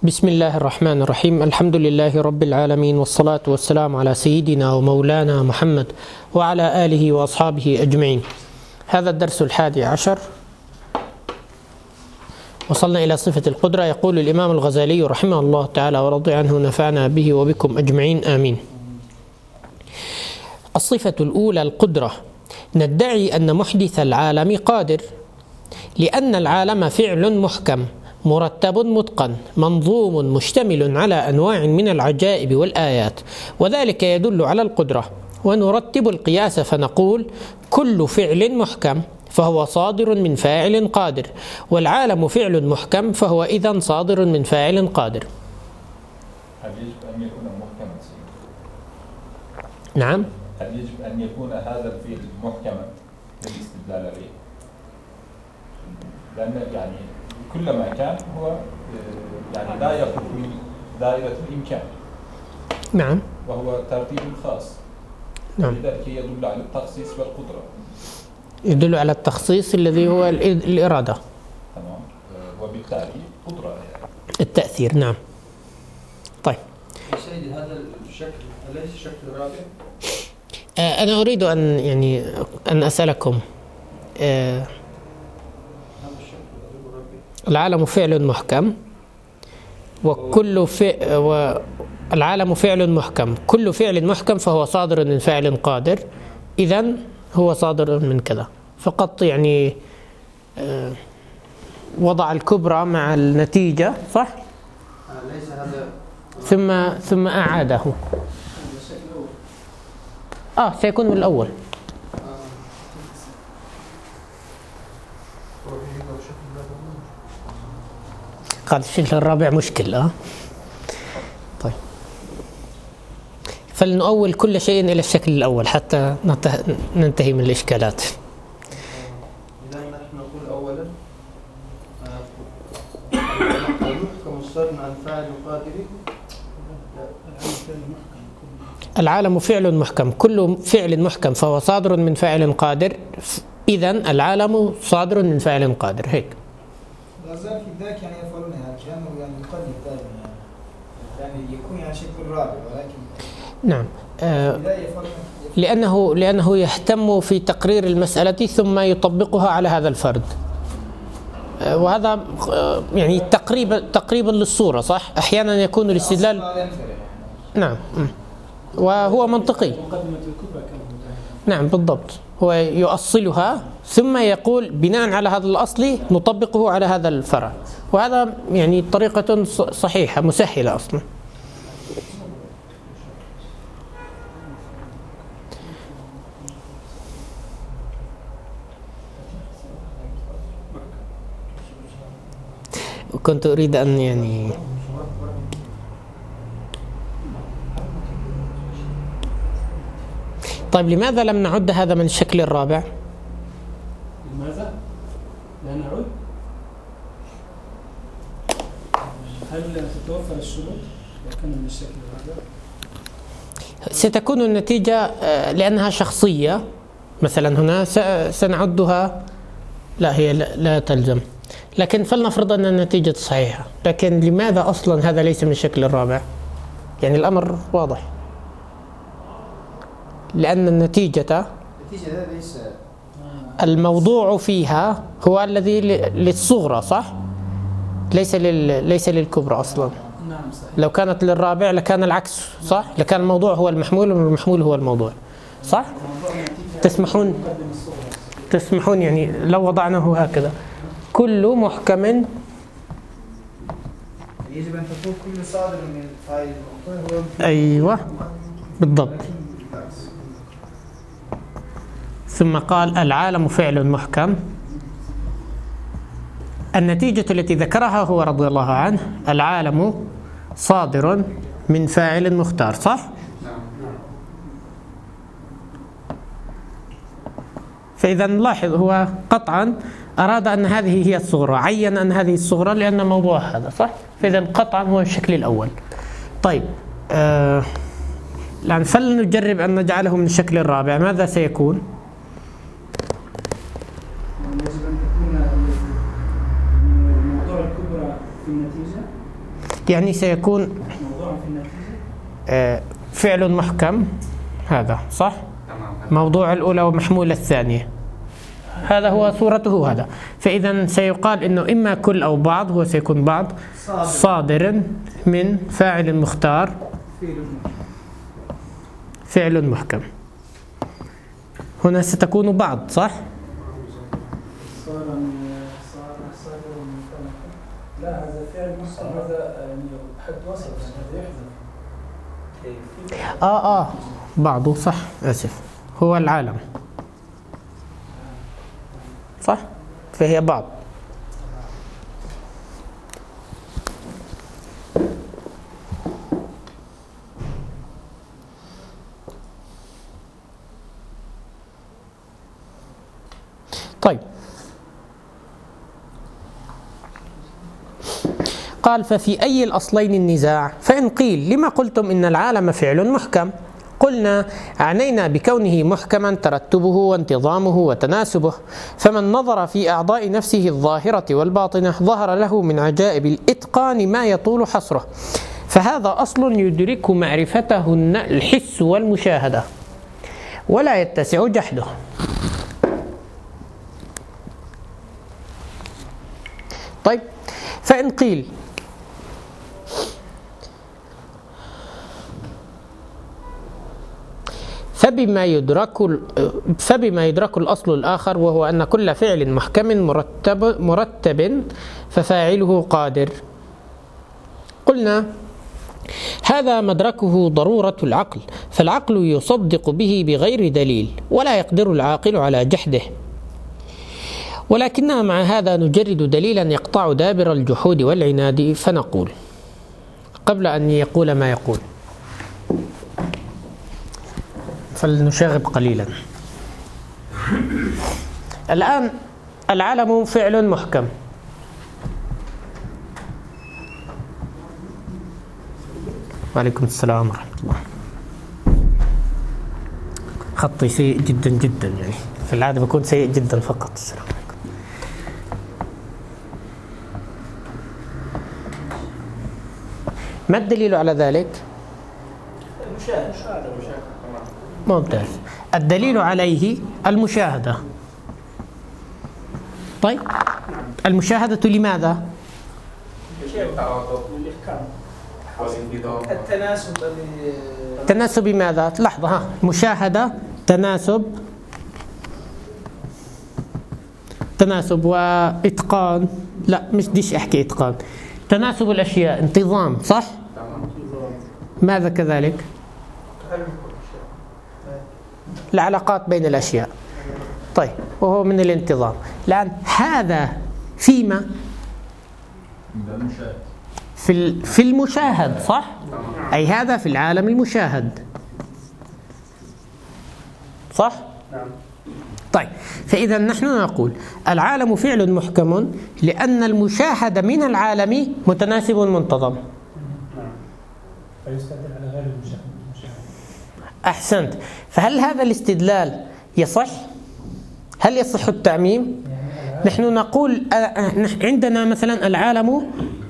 بسم الله الرحمن الرحيم. الحمد لله رب العالمين، والصلاة والسلام على سيدنا ومولانا محمد وعلى آله وأصحابه أجمعين. هذا الدرس 11. وصلنا إلى صفة القدرة. يقول الإمام الغزالي رحمه الله تعالى ورضي عنه، نفعنا به وبكم أجمعين آمين. الصفة الأولى القدرة. ندعي أن محدث العالم قادر، لأن العالم فعل محكم مرتب متقن منظوم مشتمل على أنواع من العجائب والآيات، وذلك يدل على القدرة. ونرتب القياس فنقول: كل فعل محكم فهو صادر من فاعل قادر، والعالم فعل محكم فهو إذن صادر من فاعل قادر. هل يجب أن يكون محكما؟ نعم. هل يجب أن يكون هذا الفعل محكما للاستدلال عليه؟ لأن يعني كلما كان هو يعني لا يخرج من دائرة الإمكان. نعم. وهو ترتيب خاص. نعم. لذلك يدل على التخصيص والقدرة. يدل على التخصيص الذي هو الإرادة. تمام. وبالتالي قدرة يعني. التأثير. نعم. طيب. سيدي، هذا الشكل أليس الشكل الرابع؟ أنا أريد أن أسألكم. العالم فعل محكم، والعالم فعل محكم، كل فعل محكم فهو صادر من فاعل قادر، إذن هو صادر من كذا. فقط وضع الكبرى مع النتيجة، صح؟ ليس هذا ثم أعاده. سيكون من الأول. قال الشكل الرابع مشكلة. طيب، فلنؤول كل شيء إلى الشكل الأول حتى ننتهي من الإشكالات. إذا نحن نقول أولا المحكم الصادر عن فاعل قادر. العالم فعل محكم، كل فعل محكم فهو صادر من فاعل قادر، إذن العالم صادر من فاعل قادر. هيك. لا زال في ذاك يفعلونها كانوا يقلد دائما يعني يكون شكل الرابع، ولكن نعم. لأنه يهتم في تقرير المسألة ثم يطبقها على هذا الفرد، وهذا يعني تقريبا للصورة، صح؟ أحيانا يكون الاستدلال. نعم. وهو منطقي. نعم بالضبط. هو يؤصلها ثم يقول بناء على هذا الأصل نطبقه على هذا الفرع، وهذا يعني طريقة صحيحة مسهلة أصلا. كنت أريد أن طيب، لماذا لم نعد هذا من الشكل الرابع؟ لماذا؟ لا نعد؟ هل تتوفر الشروط لو كان من الشكل الرابع؟ ستكون النتيجة لأنها شخصية مثلا هنا سنعدها. لا، هي لا تلزم، لكن فلنفرض أن النتيجة صحيحة. لكن لماذا أصلا هذا ليس من الشكل الرابع؟ يعني الأمر واضح، لأن النتيجة ليس الموضوع فيها هو الذي للصغرى، صح؟ ليس للكبرى أصلا. نعم صحيح. لو كانت للرابع لكان العكس، صح؟ لكان الموضوع هو المحمول والمحمول هو الموضوع، صح؟ تسمحون يعني لو وضعناه هكذا: كل محكم. يجب أن تكون كل صادر من فاعل هو أيوة بالضبط. ثم قال: العالم فعل محكم. النتيجة التي ذكرها هو رضي الله عنه: العالم صادر من فاعل مختار، صح؟ فإذا نلاحظ هو قطعا أراد أن هذه هي الصغرى، عين أن هذه الصغرى لأن موضوع هذا، صح؟ فإذا قطعا هو الشكل الأول. طيب، الآن فلنجرب أن نجعله من الشكل الرابع. ماذا سيكون؟ يجب أن تكون الموضوع الكبرى في النتيجة. يعني سيكون موضوع في النتيجة. فعل محكم، هذا صح؟ موضوع الأولى ومحمول الثانية، هذا هو صورته هذا. فإذا سيقال إنه إما كل أو بعض، هو سيكون بعض صادر من فاعل مختار فعل محكم. هنا ستكون بعض صح؟ لا هذا فعل مصدر، هذا يعني حد وصف، هذا يحذف. بعضه صح، آسف، هو العالم صح؟ فهي بعض. طيب، قال ففي أي الأصلين النزاع؟ فإن قيل لما قلتم إن العالم فعل محكم؟ قلنا عنينا بكونه محكما ترتبه وانتظامه وتناسبه، فمن نظر في أعضاء نفسه الظاهرة والباطنة ظهر له من عجائب الإتقان ما يطول حصره، فهذا أصل يدرك معرفته الحس والمشاهدة ولا يتسع جحده. طيب، فإن قيل فبما يدرك الأصل الآخر، وهو أن كل فعل محكم مرتب ففاعله قادر. قلنا هذا مدركه ضرورة العقل، فالعقل يصدق به بغير دليل ولا يقدر العاقل على جحده، ولكننا مع هذا نجرد دليلا يقطع دابر الجحود والعناد، فنقول قبل أن يقول ما يقول فلنشاغب قليلا. الآن العالم فعل محكم، وعليكم السلام ورحمة الله. خطي سيء جدا جدا، يعني في العادة بكون سيء جدا فقط. السلام عليكم. ما الدليل على ذلك؟ المشاهدة. ممتاز. الدليل عليه المشاهدة. طيب، المشاهدة لماذا؟ التناسب بماذا؟ لحظة، مشاهدة تناسب وإتقان، لا مش ديش أحكي إتقان، تناسب الأشياء، انتظام، صح؟ ماذا كذلك؟ العلاقات بين الأشياء. طيب، وهو من الانتظام. الآن هذا فيما؟ في المشاهد، صح؟ أي هذا في العالم المشاهد، صح؟ نعم. طيب، فإذا نحن نقول العالم فعل محكم لأن المشاهد من العالم متناسب منتظم. فيستدل على غير المشاهد. أحسنت. فهل هذا الاستدلال يصح؟ هل يصح التعميم؟ نحن نقول عندنا مثلا العالم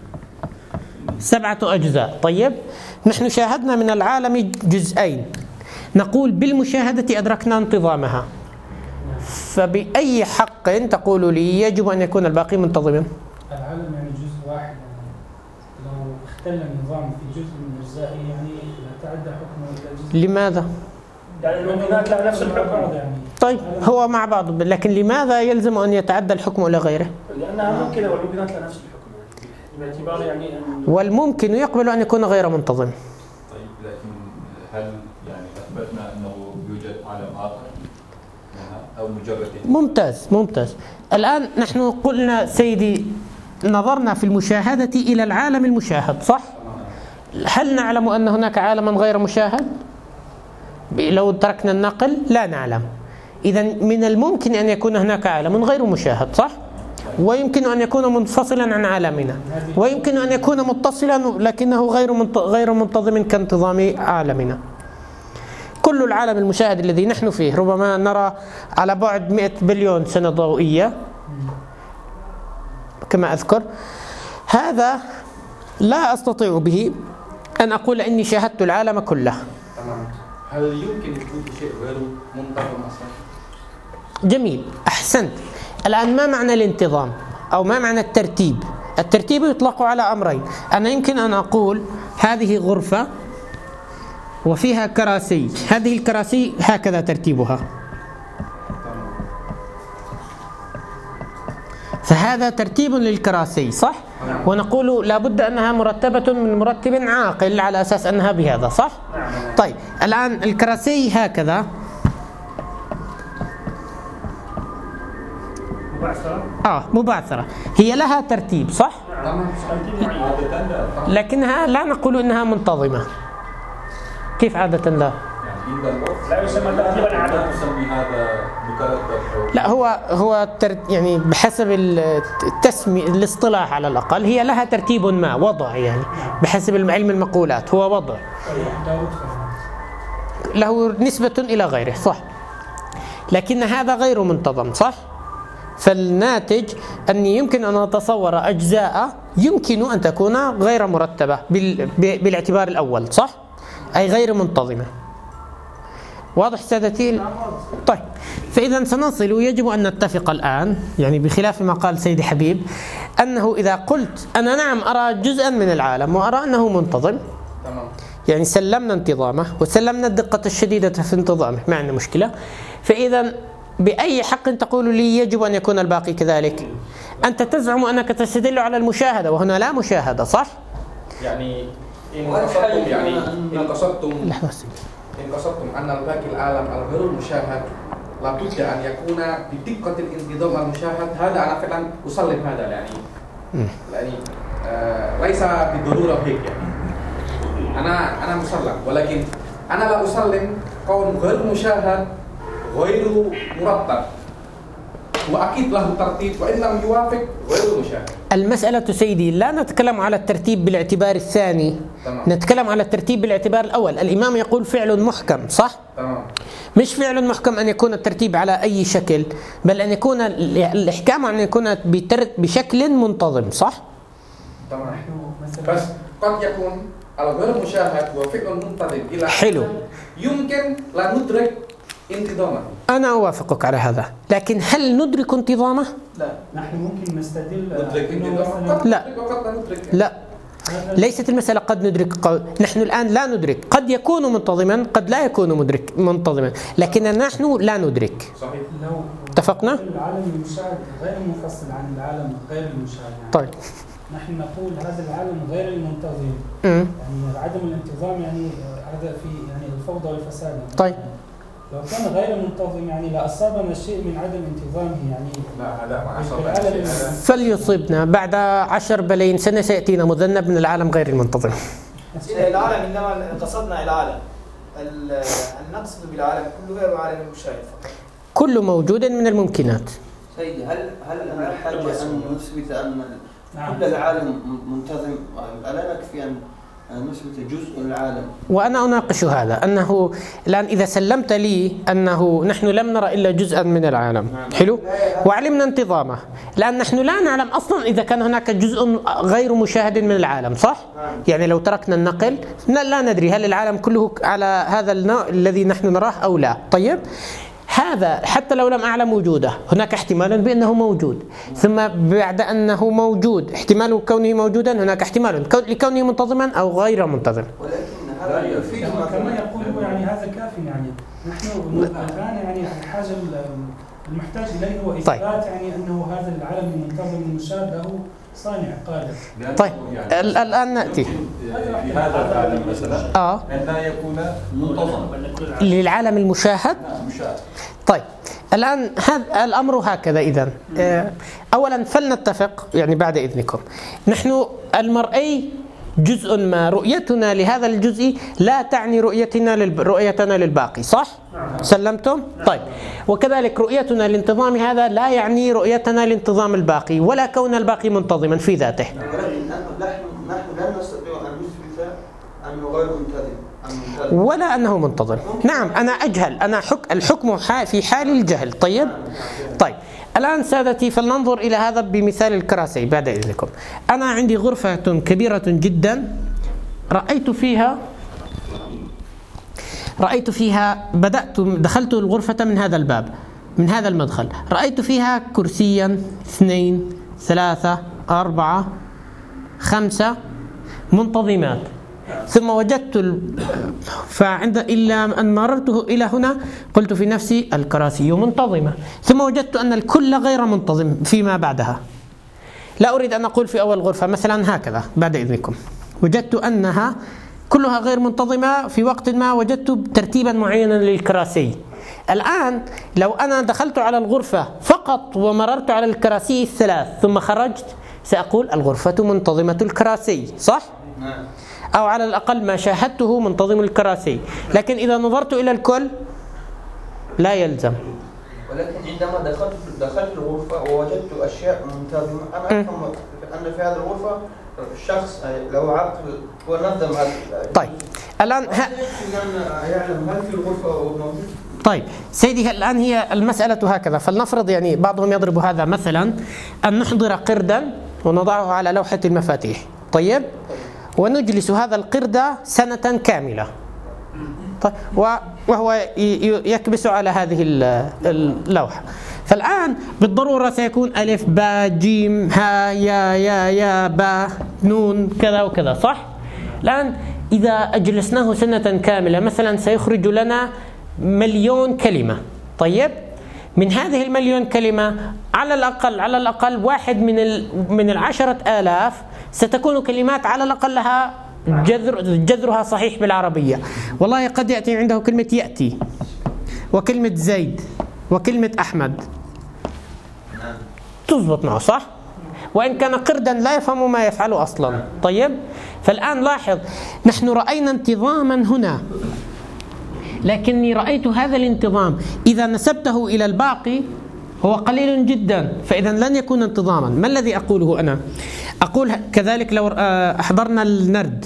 7 أجزاء. طيب، نحن شاهدنا من العالم جزئين، نقول بالمشاهدة أدركنا انتظامها، فبأي حق تقول لي يجب أن يكون الباقي منتظما؟ العالم يعني جزء واحد، لو اختل النظام في جزء من أجزائه يعني لا تعدى حكمه إلى جزء. لماذا؟ يعني الممكنات لها نفس الحكم يعني. طيب، هو مع بعض، لكن لماذا يلزم أن يتعدى الحكم إلى غيره؟ لأنها ممكنة والممكنات لها نفس الحكم، باعتبار يعني والممكن يقبل أن يكون غير منتظم. طيب، لكن هل يعني أثبتنا أنه يوجد عالم آخر أو مجرد؟ ممتاز. الآن نحن قلنا سيدي نظرنا في المشاهدة إلى العالم المشاهد، صح؟ هل نعلم أن هناك عالما غير مشاهد؟ لو تركنا النقل لا نعلم. إذا من الممكن أن يكون هناك عالم غير مشاهد، صح؟ ويمكن أن يكون منفصلا عن عالمنا، ويمكن أن يكون متصلا لكنه غير منتظم كانتظام عالمنا. كل العالم المشاهد الذي نحن فيه ربما نرى على بعد 100 بليون سنة ضوئية كما أذكر، هذا لا أستطيع به أن أقول إني شاهدت العالم كله. تمام. هل يمكن وجود شيء غير منتظم أصلا؟ جميل، أحسنت. الآن ما معنى الانتظام أو ما معنى الترتيب؟ الترتيب يطلق على أمرين. أنا يمكن أن أقول هذه غرفة وفيها كراسي، هذه الكراسي هكذا ترتيبها، فهذا ترتيب للكراسي صح؟ ونقول لابد أنها مرتبة من مرتب عاقل على أساس أنها بهذا صح؟ طيب الآن الكراسي هكذا مبعثرة، هي لها ترتيب صح؟ لكنها لا نقول إنها منتظمة. كيف عادة لا؟ لا يسمى ترتيبا عادة، لا نسمي هذا مترتب. لا هو يعني بحسب التسمية الاصطلاح على الأقل هي لها ترتيب ما، وضع يعني بحسب علم المقولات هو وضع له نسبة إلى غيره صح، لكن هذا غير منتظم صح. فالناتج أني يمكن أن أتصور أجزاء يمكن أن تكون غير مرتبة بالاعتبار الأول صح، أي غير منتظمة. واضح سادتي؟ طيب فإذا سنصل، يجب أن نتفق الآن يعني بخلاف ما قال سيدي حبيب أنه إذا قلت أنا نعم أرى جزءا من العالم وأرى أنه منتظم، يعني سلمنا انتظامه وسلمنا الدقة الشديدة في انتظامه، ما عندنا مشكلة. فإذا بأي حق تقول لي يجب أن يكون الباقي كذلك؟ أنت تزعم أنك تستدل على المشاهدة وهنا لا مشاهدة صح؟ يعني إن قصدتم أن الباقي العالم الغير المشاهد لابد أن يكون بدقة الانتظام المشاهد، هذا أنا فعلا أسلم هذا يعني ليس بالضرورة هيك يعني أنا مسلم، ولكن أنا لا أسلم كون غير مشاهد غير مرتب، وأكيد له ترتيب وإن لم يوافق غير مشاهد. المسألة سيدي لا نتكلم على الترتيب بالاعتبار الثاني، نتكلم على الترتيب بالاعتبار الأول. الإمام يقول فعل محكم صح؟ تمام. مش فعل محكم أن يكون الترتيب على أي شكل، بل أن يكون الإحكام أن يكون بشكل منتظم صح؟ تمام. بس قد يكون الغير مشاهد وفعل منتظم إلى حلو، يمكن لا ندرك انتظامه. أنا أوافقك على هذا، لكن هل ندرك انتظامه؟ لا. نحن ممكن نستدل ندرك انتظامه. لا لا، ليست المسألة قد ندرك، نحن الآن لا ندرك، قد يكون منتظما قد لا يكون منتظما، لكن نحن لا ندرك. صحيح. اتفقنا؟ العالم المشاهد غير منفصل عن العالم غير المشاهد يعني. طيب نحن نقول هذا العالم غير المنتظم، يعني عدم الانتظام يعني هذا في يعني الفوضى والفساد. طيب لو كان غير منتظم يعني لأصابنا شيء من عدم انتظامه يعني. لا هذا ما أصابنا شيء. فليصيبنا بعد 10 بلايين سنة سيأتينا مذنب من العالم غير المنتظم. العالم إنما قصدنا العالم نقصد بالعالم كله غير عالم المشاهد فقط. كل موجود من الممكنات. سيدي هل نحتاج أن نثبت أن كل العالم منتظم؟ ألا نكفي أن نثبت جزء العالم؟ وأنا أناقش هذا، أنه الآن إذا سلمت لي أنه نحن لم نرى إلا جزءا من العالم حلو وعلمنا انتظامه، لأن نحن لا نعلم أصلا إذا كان هناك جزء غير مشاهد من العالم صح؟ يعني لو تركنا النقل لا ندري هل العالم كله على هذا النوع الذي نحن نراه أو لا. طيب هذا حتى لو لم أعلم وجوده هناك احتمال بأنه موجود، ثم بعد أنه موجود احتمال كونه موجودا هناك احتمال لكونه منتظما أو غير منتظم. ولكن هذا يفيد كما يقول هو يعني هذا كافي يعني نحن الآن يعني الحاجة المحتاج إليه هو إثبات يعني أنه هذا العالم المنتظم المشاهد له صانع قادر. طيب الآن نأتي في هذا العالم مثلا أن لا يكون منتظم للعالم المشاهد. مشاهد. طيب الآن هذا الأمر هكذا. إذن أولا فلنتفق يعني بعد إذنكم، نحن المرئي جزء ما، رؤيتنا لهذا الجزء لا تعني رؤيتنا للباقي صح؟ سلمتم؟ طيب وكذلك رؤيتنا لانتظام هذا لا يعني رؤيتنا لانتظام الباقي ولا كون الباقي منتظما في ذاته. نحن لا نستطيع أن نثبت أنه غير منتظم ولا أنه منتظم. نعم أنا أجهل، أنا الحكم في حال الجهل. طيب الآن سادتي فلننظر إلى هذا بمثال الكراسي بعد إذنكم. أنا عندي غرفة كبيرة جدا رأيت فيها دخلت الغرفة من هذا الباب، من هذا المدخل، رأيت فيها كرسيا 2 3 4 5 منتظمات، ثم وجدت إلا أن مررته إلى هنا قلت في نفسي الكراسي منتظمة، ثم وجدت أن الكل غير منتظم فيما بعدها. لا أريد أن أقول في أول غرفة مثلا هكذا بعد إذنكم، وجدت أنها كلها غير منتظمة، في وقت ما وجدت ترتيبا معينا للكراسي. الآن لو أنا دخلت على الغرفة فقط ومررت على الكراسي الثلاث ثم خرجت سأقول الغرفة منتظمة الكراسي، صح؟ نعم. أو على الأقل ما شاهدته منتظم الكراسي، لكن إذا نظرت إلى الكل لا يلزم. ولكن عندما دخلت الغرفة ووجدت أشياء منتظمة، أنا أفهم أن في هذه الغرفة الشخص له عقل ونظم. طيب الآن يعلم هل في الغرفة موجود. طيب سيدي، الآن هي المسألة هكذا، فلنفرض يعني بعضهم يضرب هذا مثلا أن نحضر قردا ونضعه على لوحة المفاتيح، طيب، ونجلس هذا القرد سنة كاملة، طيب، وهو يكبس على هذه اللوحة. فالآن بالضرورة سيكون ألف باء جيم ها يا باء نون كذا وكذا، صح؟ الآن إذا أجلسناه سنة كاملة مثلا سيخرج لنا 1,000,000 كلمة، طيب، من هذه 1,000,000 كلمة على الأقل واحد من 10,000 ستكون كلمات على الأقل لها جذرها صحيح بالعربية. والله قد يأتي عنده كلمة يأتي وكلمة زيد وكلمة أحمد تضبط معه، صح؟ وإن كان قردا لا يفهم ما يفعله أصلا، طيب. فالآن لاحظ، نحن رأينا انتظاما هنا، لكني رأيت هذا الانتظام إذا نسبته إلى الباقي هو قليل جدا، فإذا لن يكون انتظاما. ما الذي أقوله أنا؟ أقول كذلك لو أحضرنا النرد،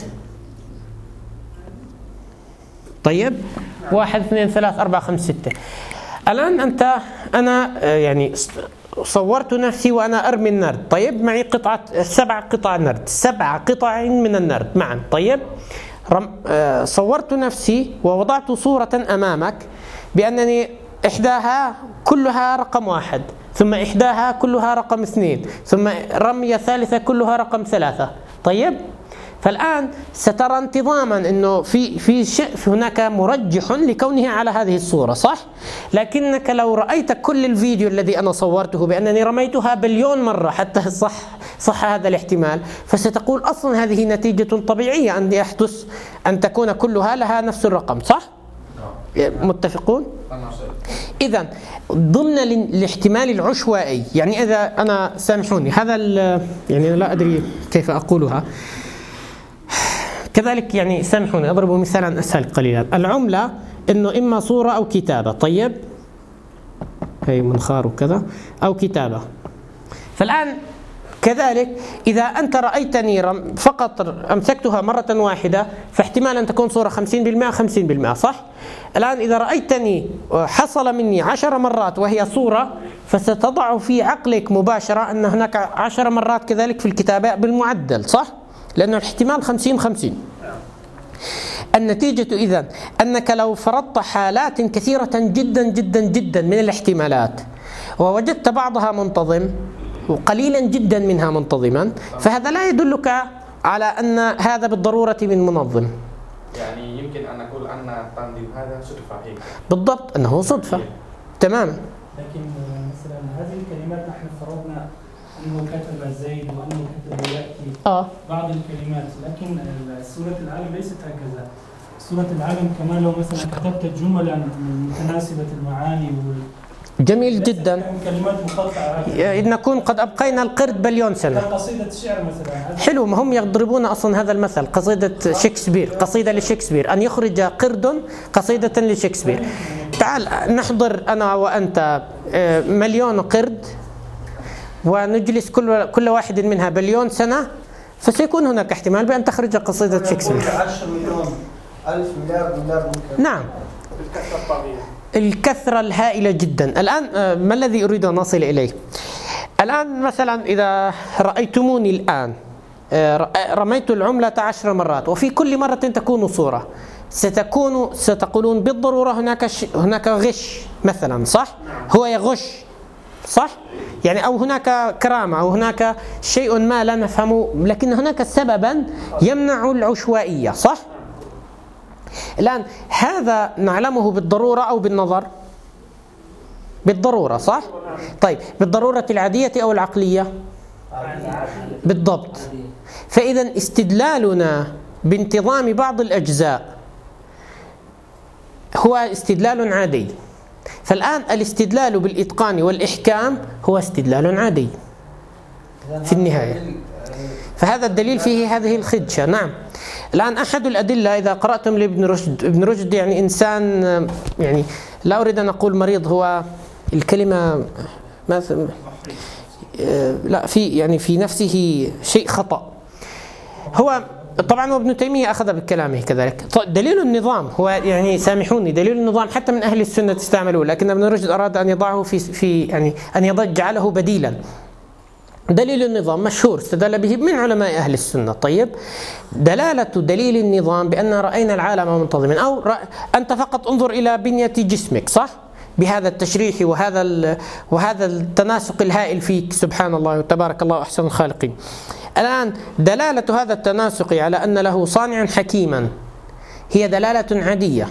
طيب، 1 2 3 4 5 6. الآن أنا يعني صورت نفسي وأنا أرمي النرد، طيب، معي 7 قطع نرد، 7 قطع من النرد معا، طيب. صورت نفسي ووضعت صورة أمامك بأنني إحداها كلها رقم 1، ثم إحداها كلها رقم 2، ثم رمية ثالثة كلها رقم 3، طيب. فالآن سترى انتظاما أنه في هناك مرجح لكونها على هذه الصورة، صح؟ لكنك لو رأيت كل الفيديو الذي أنا صورته بأنني رميتها 1,000,000,000 مرة حتى صح هذا الاحتمال، فستقول أصلا هذه نتيجة طبيعية أن تكون كلها لها نفس الرقم، صح؟ متفقون؟ إذا ضمن الاحتمال العشوائي، يعني إذا أنا سامحوني هذا يعني لا أدري كيف أقولها، كذلك يعني سامحوني أضرب مثالا أسهل قليلا. العملة إنه إما صورة أو كتابة، طيب، هي منخار وكذا أو كتابة. فالآن كذلك إذا أنت رأيتني فقط أمسكتها مرة واحدة فاحتمال أن تكون صورة 50% 50%، صح؟ الآن إذا رأيتني حصل مني 10 مرات وهي صورة، فستضع في عقلك مباشرة أن هناك 10 مرات كذلك في الكتابة بالمعدل، صح؟ لأنه الاحتمال 50-50. النتيجة إذن أنك لو فرضت حالات كثيرة جدا جدا جدا من الاحتمالات ووجدت بعضها منتظم وقليلا جدا منها منتظما، فهذا لا يدلك على أن هذا بالضرورة من منظم. يعني يمكن أن نقول أن التنظيم هذا صدفة هيك. بالضبط، أنه صدفة تماما. لكن مثلا هذه الكلمات نحن فرضنا أنه كتب زيد وأنه كتب يأتي بعض الكلمات، لكن سورة العالم ليست هكذا. سورة العالم كمان لو مثلا كتبت جملا متناسبة المعاني جميل جدا، كلمات مقطعة، نكون قد أبقينا القرد 1,000,000 سنة. قصيدة شعر مثلا، حلو، ما هم يضربون أصلا هذا المثل، قصيدة شكسبير، قصيدة لشكسبير، أن يخرج قرد قصيدة لشكسبير. تعال نحضر أنا وأنت 1,000,000 قرد ونجلس كل واحد منها 1,000,000 سنة، فسيكون هناك احتمال بأن تخرج قصيدة شكسبير. 10 مليون 1000 مليار ممكن. نعم. الكثرة الهائلة جدا. الآن ما الذي أريد أن أصل إليه؟ الآن مثلا إذا رأيتموني الآن رميت العملة 10 مرات وفي كل مرة تكون صورة، ستقولون بالضرورة هناك غش مثلا، صح؟ هو يغش، صح؟ يعني أو هناك كرامة أو هناك شيء ما لا نفهمه، لكن هناك سببا يمنع العشوائية، صح؟ الآن هذا نعلمه بالضرورة أو بالنظر؟ بالضرورة، صح؟ طيب بالضرورة العادية أو العقلية؟ بالضبط. فإذا استدلالنا بانتظام بعض الأجزاء هو استدلال عادي. فالآن الاستدلال بالإتقان والإحكام هو استدلال عادي في النهاية. فهذا الدليل فيه هذه الخدشة. نعم. الآن أحد الأدلة إذا قرأتم لابن رشد، ابن رشد يعني إنسان، يعني لا أريد أن أقول مريض، هو الكلمة لا في يعني في نفسه شيء خطأ. هو طبعا وابن تيمية أخذ بكلامه كذلك. دليل النظام هو يعني سامحوني، دليل النظام حتى من أهل السنة استعملوه، لكن ابن رشد أراد أن يضعه في يعني أن يجعله بديلا. دليل النظام مشهور استدل به من علماء أهل السنة. طيب دلالة دليل النظام بأن رأينا العالم منتظما، أو أنت فقط انظر إلى بنية جسمك، صح؟ بهذا التشريح وهذا التناسق الهائل فيك، سبحان الله وتبارك الله أحسن الخالقين. الآن دلالة هذا التناسق على أن له صانعا حكيما هي دلالة عادية.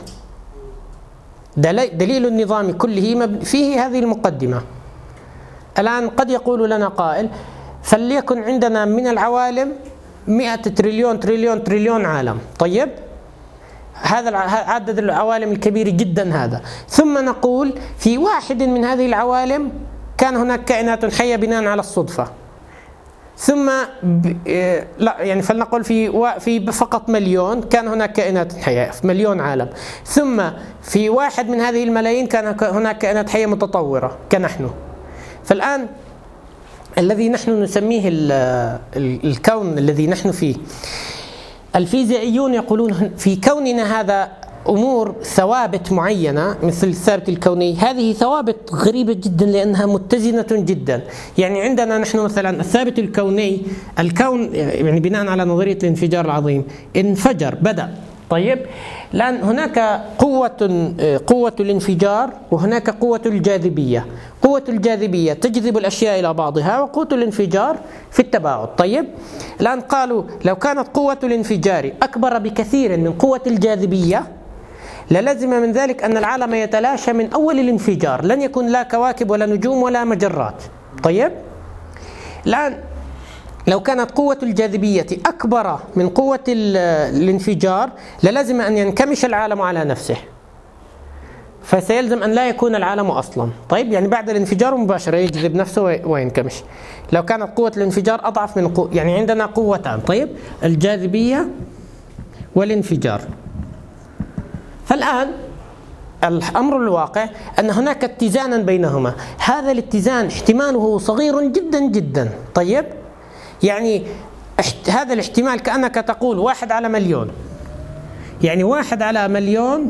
دليل النظام كله فيه هذه المقدمة. الآن قد يقول لنا قائل فليكن عندنا من العوالم 100 تريليون تريليون تريليون عالم. طيب هذا عدد العوالم الكبير جدا هذا، ثم نقول في واحد من هذه العوالم كان هناك كائنات حية بناء على الصدفة، ثم لا يعني فلنقل في فقط مليون كان هناك كائنات حية في مليون عالم، ثم في واحد من هذه الملايين كان هناك كائنات حية متطورة كنحن. فالآن الذي نحن نسميه الكون الذي نحن فيه، الفيزيائيون يقولون في كوننا هذا أمور ثوابت معينة مثل الثابت الكوني، هذه ثوابت غريبة جدا لأنها متزنة جدا. يعني عندنا نحن مثلا الثابت الكوني، الكون يعني بناء على نظرية الانفجار العظيم انفجر بدأ. طيب الآن هناك قوة الانفجار وهناك قوة الجاذبية. قوة الجاذبية تجذب الأشياء إلى بعضها، وقوة الانفجار في التباعد. طيب الآن قالوا لو كانت قوة الانفجار أكبر بكثير من قوة الجاذبية للزم من ذلك أن العالم يتلاشى من أول الانفجار، لن يكون لا كواكب ولا نجوم ولا مجرات. طيب الآن لو كانت قوة الجاذبية أكبر من قوة الانفجار للزم أن ينكمش العالم على نفسه، فسيلزم أن لا يكون العالم أصلا. طيب يعني بعد الانفجار مباشرة يجذب نفسه وينكمش. لو كانت قوة الانفجار أضعف من يعني عندنا قوتان، طيب الجاذبية والانفجار. فالآن الأمر الواقع أن هناك اتزانا بينهما، هذا الاتزان احتماله صغير جدا جدا. طيب يعني هذا الاحتمال كأنك تقول 1 على مليون، يعني 1 على مليون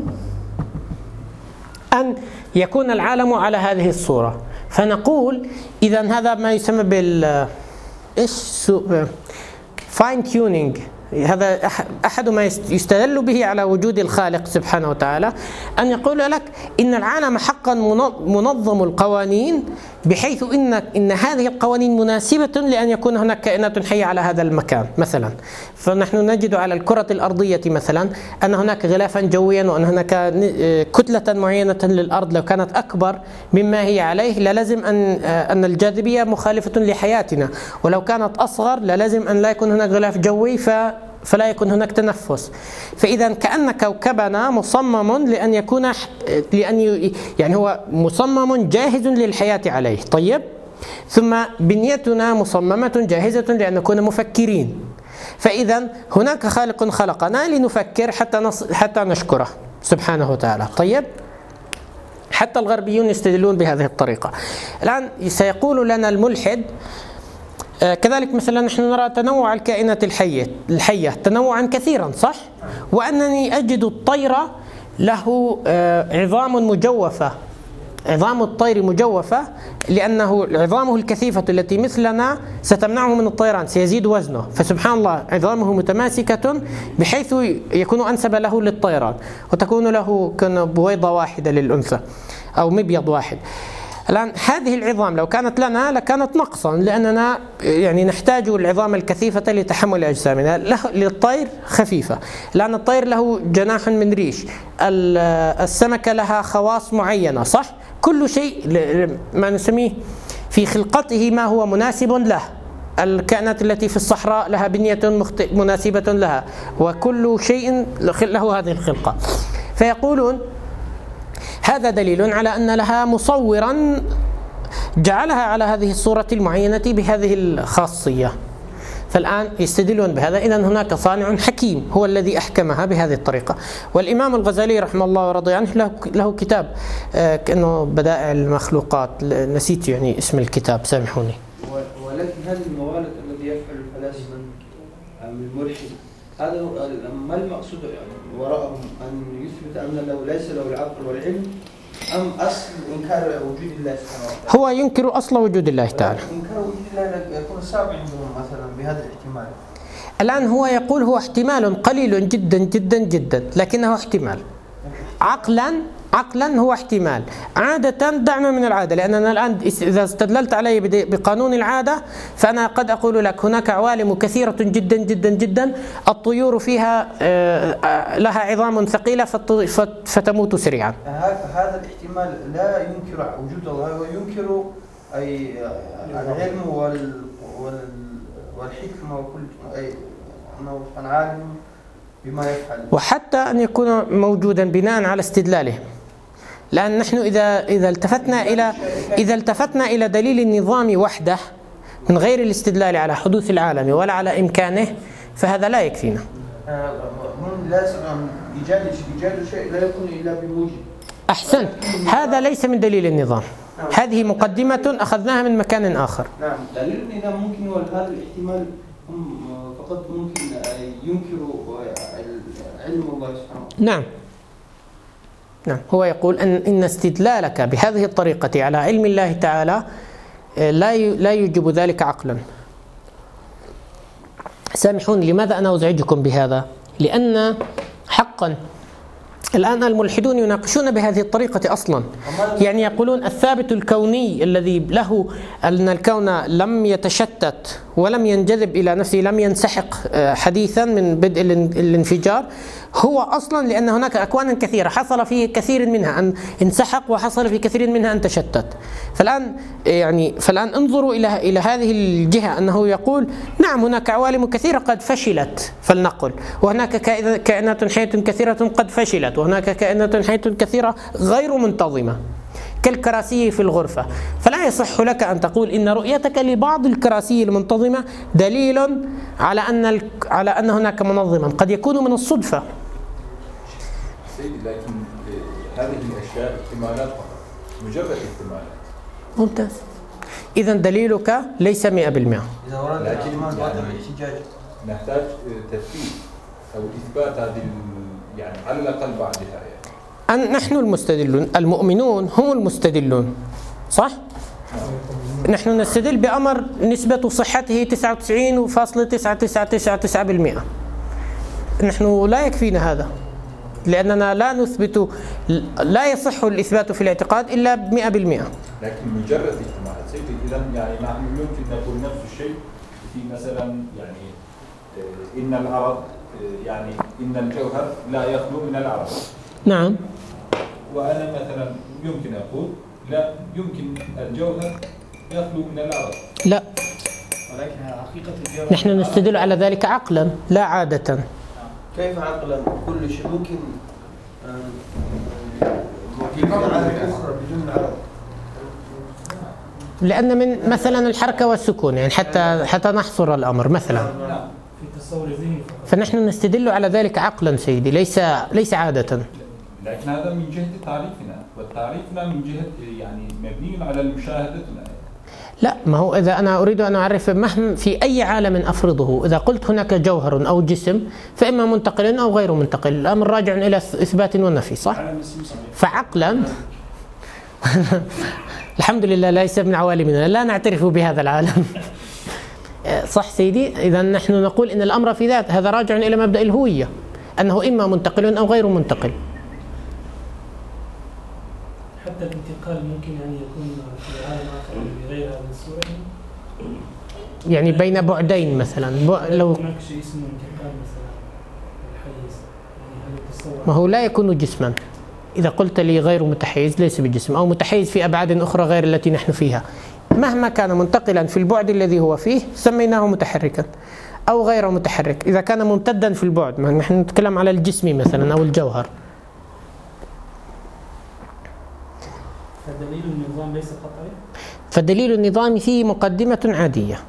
أن يكون العالم على هذه الصورة. فنقول إذن هذا ما يسمى fine tuning. هذا أحد ما يستدل به على وجود الخالق سبحانه وتعالى، أن يقول لك إن العالم حقا منظم القوانين بحيث إن هذه القوانين مناسبة لأن يكون هناك كائنات حية على هذا المكان. مثلا فنحن نجد على الكرة الأرضية مثلا أن هناك غلافا جويا وأن هناك كتلة معينة للأرض لو كانت أكبر مما هي عليه للازم أن الجاذبية مخالفة لحياتنا، ولو كانت أصغر للازم أن لا يكون هناك غلاف جوي فلا يكون هناك تنفس. فإذا كأن كوكبنا مصمم يعني هو مصمم جاهز للحياة عليه. طيب ثم بنيتنا مصممة جاهزة لأن نكون مفكرين. فإذا هناك خالق خلقنا لنفكر حتى نشكره سبحانه وتعالى. طيب حتى الغربيون يستدلون بهذه الطريقة. الآن سيقول لنا الملحد كذلك مثلا نحن نرى تنوع الكائنات الحية تنوعا كثيرا، صح؟ وأنني أجد الطير له عظام مجوفة، عظام الطير مجوفة، لأنه عظامه الكثيفة التي مثلنا ستمنعه من الطيران، سيزيد وزنه، فسبحان الله عظامه متماسكة بحيث يكون أنسب له للطيران، وتكون له بويضة واحدة للأنثى أو مبيض واحد. الآن هذه العظام لو كانت لنا لكانت نقصا، لأننا يعني نحتاج العظام الكثيفة لتحمل أجسامنا، للطير خفيفة. الآن الطير له جناح من ريش، السمكة لها خواص معينة، صح؟ كل شيء ما نسميه في خلقته ما هو مناسب له. الكائنات التي في الصحراء لها بنية مناسبة لها، وكل شيء له هذه الخلقة. فيقولون هذا دليل على أن لها مصورا جعلها على هذه الصورة المعينة بهذه الخاصية. فالآن يستدلون بهذا، إذن هناك صانع حكيم هو الذي أحكمها بهذه الطريقة. والإمام الغزالي رحمه الله ورضي عنه له كتاب كأنه بدائع المخلوقات، نسيت يعني اسم الكتاب، سامحوني. ولكن هذه الموالد الذي يفعل الفلاسفة من الملحد، هذا ما المقصود يعني وراءهم؟ أن يثبت أن له ليس له العقل والعلم، أم أصل إنكار وجود الله سبحانه وتعالى؟ هو ينكر أصل وجود الله تعالى. إنكار وجود الله يكون صعب عندهم مثلا بهذا الاحتمال. الآن هو يقول هو احتمال قليل جدا جدا جدا، لكنه احتمال. عقلا هو احتمال، عادة دعنا من العادة، لأننا الآن إذا استدللت عليه بقانون العادة فأنا قد أقول لك هناك عوالم كثيرة جدا جدا جدا الطيور فيها لها عظام ثقيلة فتموت سريعا. هذا الاحتمال لا ينكر وجود الله، وينكر أي العلم والحكمة وكل أي أنه عالم بما يفعل، وحتى أن يكون موجودا بناء على استدلاله. لأن نحن إذا التفتنا إلى دليل النظام وحده من غير الاستدلال على حدوث العالم ولا على إمكانه فهذا لا يكفينا. لازم إيجاد شيء لا يكون إلا بموجب. أحسنت، هذا ليس من دليل النظام. هذه مقدمة أخذناها من مكان آخر. نعم، دليل النظام ممكن، وهذا الاحتمال فقط ممكن ينكر علم الله سبحانه. نعم، هو يقول إن استدلالك بهذه الطريقة على علم الله تعالى لا يوجب ذلك عقلا. سامحوني، لماذا أنا أزعجكم بهذا؟ لأن حقا الآن الملحدون يناقشون بهذه الطريقة أصلا، يعني يقولون الثابت الكوني الذي له أن الكون لم يتشتت ولم ينجذب إلى نفسه، لم ينسحق حديثا من بدء الانفجار، هو أصلا لأن هناك أكوانا كثيرة حصل في كثير منها أن انسحق وحصل في كثير منها أن تشتت. فالآن انظروا إلى هذه الجهة، أنه يقول نعم هناك عوالم كثيرة قد فشلت فلنقل، وهناك كائنات حية كثيرة قد فشلت، وهناك كائنات حية كثيرة غير منتظمة كالكراسي في الغرفة. فلا يصح لك أن تقول إن رؤيتك لبعض الكراسي المنتظمة دليل على أن هناك منظما، قد يكون من الصدفة. سيدي، لكن هذه الأشياء احتمالات فقط، مجرد احتمالات. ممتاز، إذا دليلك ليس 100%. إذا ورد الاحتمال بعد الاحتجاج نحتاج تثبيت أو إثبات هذه يعني على الأقل بعدها يعني. نحن المستدلون، المؤمنون هم المستدلون، صح؟ نحن نستدل بأمر نسبة صحته 99.9999%. نحن لا يكفينا هذا، لأننا لا نثبت، لا يصح الإثبات في الاعتقاد إلا 100%. لكن مجرد احتمالات سيدي. إذا يعني نحن يمكن نقول نفس الشيء في مثلا يعني إن العرض يعني إن الجوهر لا يخلو من العرض. نعم. وأنا مثلا يمكن أقول لا يمكن الجوهر يخلو من العرض. لا، ولكن حقيقة الجوهر نحن نستدل على ذلك عقلا لا عادة. كيف عقلا؟ كل شيء ممكن في عالم أخرى بدون العرض. لأن من مثلا الحركة والسكون، يعني حتى نحصر الأمر مثلا، في تصور ذهني، فنحن نستدل على ذلك عقلا سيدي، ليس عادة. لكن هذا من جهة تعريفنا، والتعريفنا من جهة يعني مبني على مشاهدتنا. لا، ما هو إذا أنا أريد أن أعرف مهما في أي عالم أفرضه، إذا قلت هناك جوهر أو جسم فإما منتقل أو غير منتقل، الأمر راجع إلى إثبات ونفي، صح؟ فعقلا الحمد لله ليس من عوالمنا، لا نعترف بهذا العالم صح سيدي؟ إذا نحن نقول إن الأمر في ذات، هذا راجع إلى مبدأ الهوية، أنه إما منتقل أو غير منتقل. حتى الانتقال ممكن أن يكون في عالم آخر بغير هذه الصورة، يعني بين بعدين مثلا، لو هناك شيء اسمه انتقال مثلا الحيز، يعني هل تتصور؟ ما هو لا يكون جسما. إذا قلت لي غير متحيز ليس بجسم، أو متحيز في أبعاد أخرى غير التي نحن فيها، مهما كان منتقلا في البعد الذي هو فيه سميناه متحركا أو غير متحرك. إذا كان ممتدا في البعد، ما نحن نتكلم على الجسم مثلا أو الجوهر. فدليل النظام ليس قطعي؟ فدليل النظام فيه مقدمة عادية.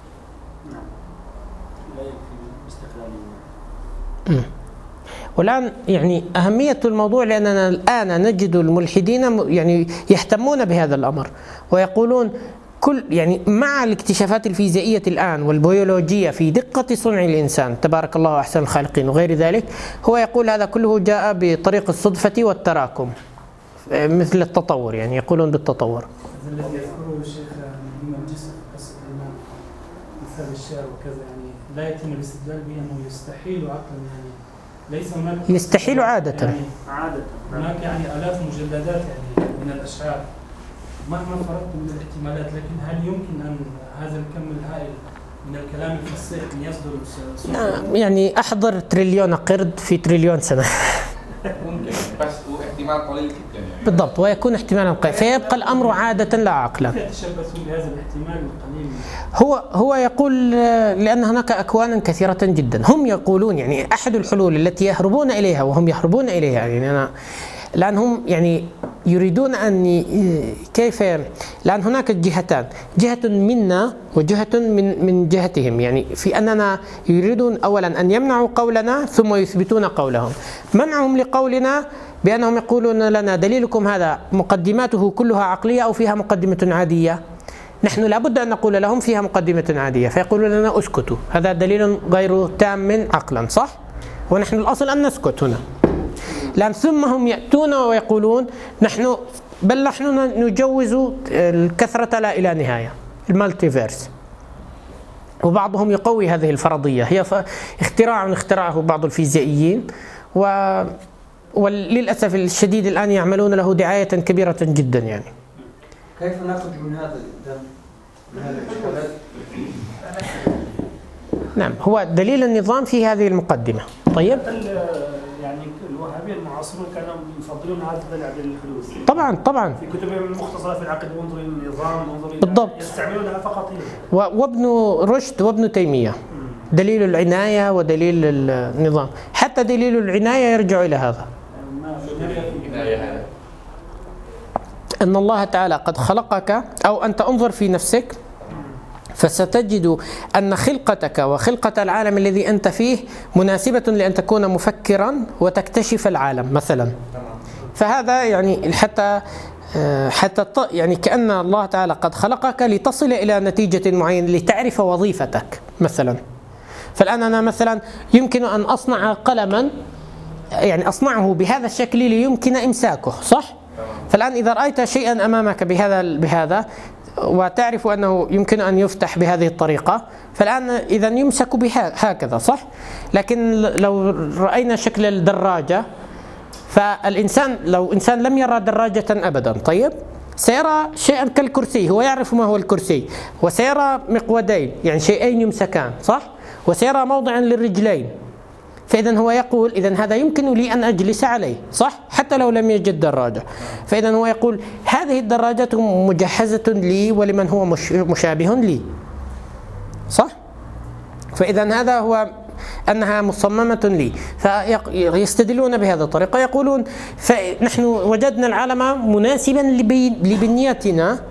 لا يكفي استقلالية. والآن يعني أهمية الموضوع، لأننا الآن نجد الملحدين يعني يهتمون بهذا الأمر ويقولون يعني مع الاكتشافات الفيزيائية الآن والبيولوجية في دقة صنع الإنسان تبارك الله أحسن الخالقين وغير ذلك، هو يقول هذا كله جاء بطريق الصدفة والتراكم مثل التطور، يعني يقولون بالتطور. الذي يذكره الشيخ من الجسم قصة الإيمان مثال الشعر وكذا، يعني لا يتم الاستدلال بأنه يستحيل عقلا، يعني ليس هناك يستحيل عادة، يعني هناك يعني آلاف مجلدات يعني من الأشعار مهما فرقت من الاحتمالات، لكن هل يمكن أن هذا الكم الهائل من الكلام الفصيح أن يصدر يعني أحضر تريليون قرد في تريليون سنة ممكن، بس هو احتمال قليل جدا يعني. بالضبط، ويكون احتمالا قليل، فيبقى الأمر عادة لا عقلا. يتشبثون بهذا الاحتمال القليل؟ هو يقول لأن هناك أكوانا كثيرة جدا. هم يقولون يعني أحد الحلول التي يهربون إليها، وهم يهربون إليها، يعني أنا لأن هم يعني يريدون أن كيف، لأن هناك جهتان، جهة منا وجهة من جهتهم، يعني في أننا يريدون أولا أن يمنعوا قولنا ثم يثبتون قولهم. منعهم لقولنا بأنهم يقولون لنا دليلكم هذا مقدماته كلها عقلية أو فيها مقدمة عادية، نحن لابد أن نقول لهم فيها مقدمة عادية، فيقولون لنا أسكتوا، هذا دليل غير تام عقلا، صح؟ ونحن الأصل أن نسكت هنا. لأن ثم هم يأتون ويقولون نحن نجوز الكثرة لا إلى نهاية، المالتيفيرس، وبعضهم يقوي هذه الفرضية، هي اخترعه بعض الفيزيائيين، وللأسف الشديد الآن يعملون له دعاية كبيرة جدا. يعني كيف نأخذ من هذا الإشكالات؟ نعم، هو دليل النظام في هذه المقدمة. طيب، يعني الوهابية المعاصرون كانوا يفضلون هذا دليل الحدوث. طبعا في كتبهم المختصرة في العقد انظر إلى النظام، انظر إلى بالضبط، يستعملونها فقط هي. وابن رشد وابن تيمية دليل العناية ودليل النظام، حتى دليل العناية يرجع إلى هذا، أن الله تعالى قد خلقك، أو أنت انظر في نفسك فستجد أن خلقتك وخلقة العالم الذي أنت فيه مناسبة لأن تكون مفكرا وتكتشف العالم مثلا. فهذا يعني حتى يعني كأن الله تعالى قد خلقك لتصل إلى نتيجة معينة، لتعرف وظيفتك مثلا. فالآن أنا مثلا يمكن أن أصنع قلما، يعني أصنعه بهذا الشكل ليمكن إمساكه، صح؟ فالآن إذا رأيت شيئا أمامك بهذا وتعرف أنه يمكن أن يفتح بهذه الطريقة، فالآن إذا يمسك هكذا، صح؟ لكن لو رأينا شكل الدراجة، فالإنسان لو إنسان لم يرى دراجة أبدا، طيب سيرى شيئا كالكرسي، هو يعرف ما هو الكرسي، وسيرى مقودين يعني شيئين يمسكان، صح؟ وسيرى موضعا للرجلين، فإذا هو يقول إذا هذا يمكن لي أن أجلس عليه، صح؟ حتى لو لم يجد دراجة. فإذا هو يقول هذه الدراجة مجهزة لي ولمن هو مشابه لي، صح؟ فإذا هذا هو أنها مصممة لي، فيستدلون بهذه الطريقة، يقولون فنحن وجدنا العالم مناسبا لبنيتنا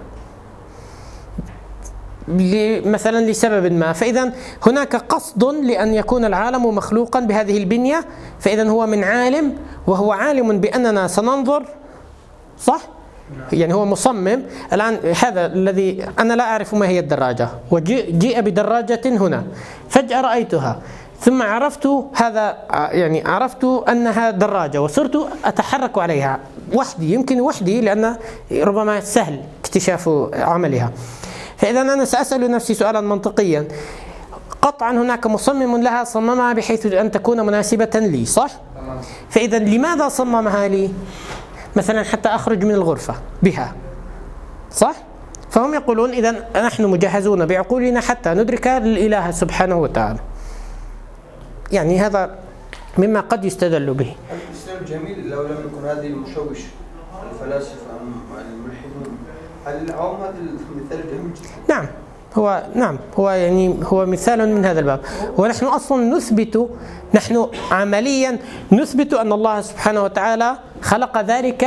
مثلا لسبب ما، فإذا هناك قصد لأن يكون العالم مخلوقا بهذه البنية، فإذا هو من عالم، وهو عالم بأننا سننظر، صح؟ يعني هو مصمم. الآن هذا الذي أنا لا أعرف ما هي الدراجة، وجيء بدراجة هنا، فجأة رأيتها، ثم عرفت هذا، يعني عرفت أنها دراجة وصرت أتحرك عليها وحدي، يمكن وحدي لأن ربما سهل اكتشاف عملها. فإذا أنا سأسأل نفسي سؤالا منطقيا، قطعا هناك مصمم لها صممها بحيث أن تكون مناسبة لي، صح؟ فإذا لماذا صممها لي؟ مثلا حتى أخرج من الغرفة بها، صح؟ فهم يقولون إذا نحن مجهزون بعقولنا حتى ندرك الإله سبحانه وتعالى. يعني هذا مما قد يستدل به. الإسلام جميل لو لم يكن هذه المشوش الفلاسفة الملحدون. العوام هذا المثال جميل جدا. هو يعني هو مثال من هذا الباب. ونحن أصلا نحن عمليا نثبت أن الله سبحانه وتعالى خلق ذلك،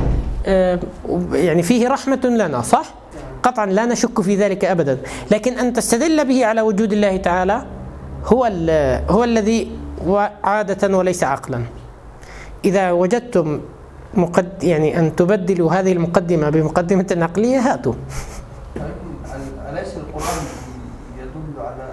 يعني فيه رحمة لنا، صح؟ قطعا لا نشك في ذلك أبدا، لكن أن تستدل به على وجود الله تعالى هو الذي عادة وليس عقلا. إذا وجدتم يعني أن تبدلوا هذه المقدمة بمقدمة عقلية هاتوا. أليس القرآن يدل على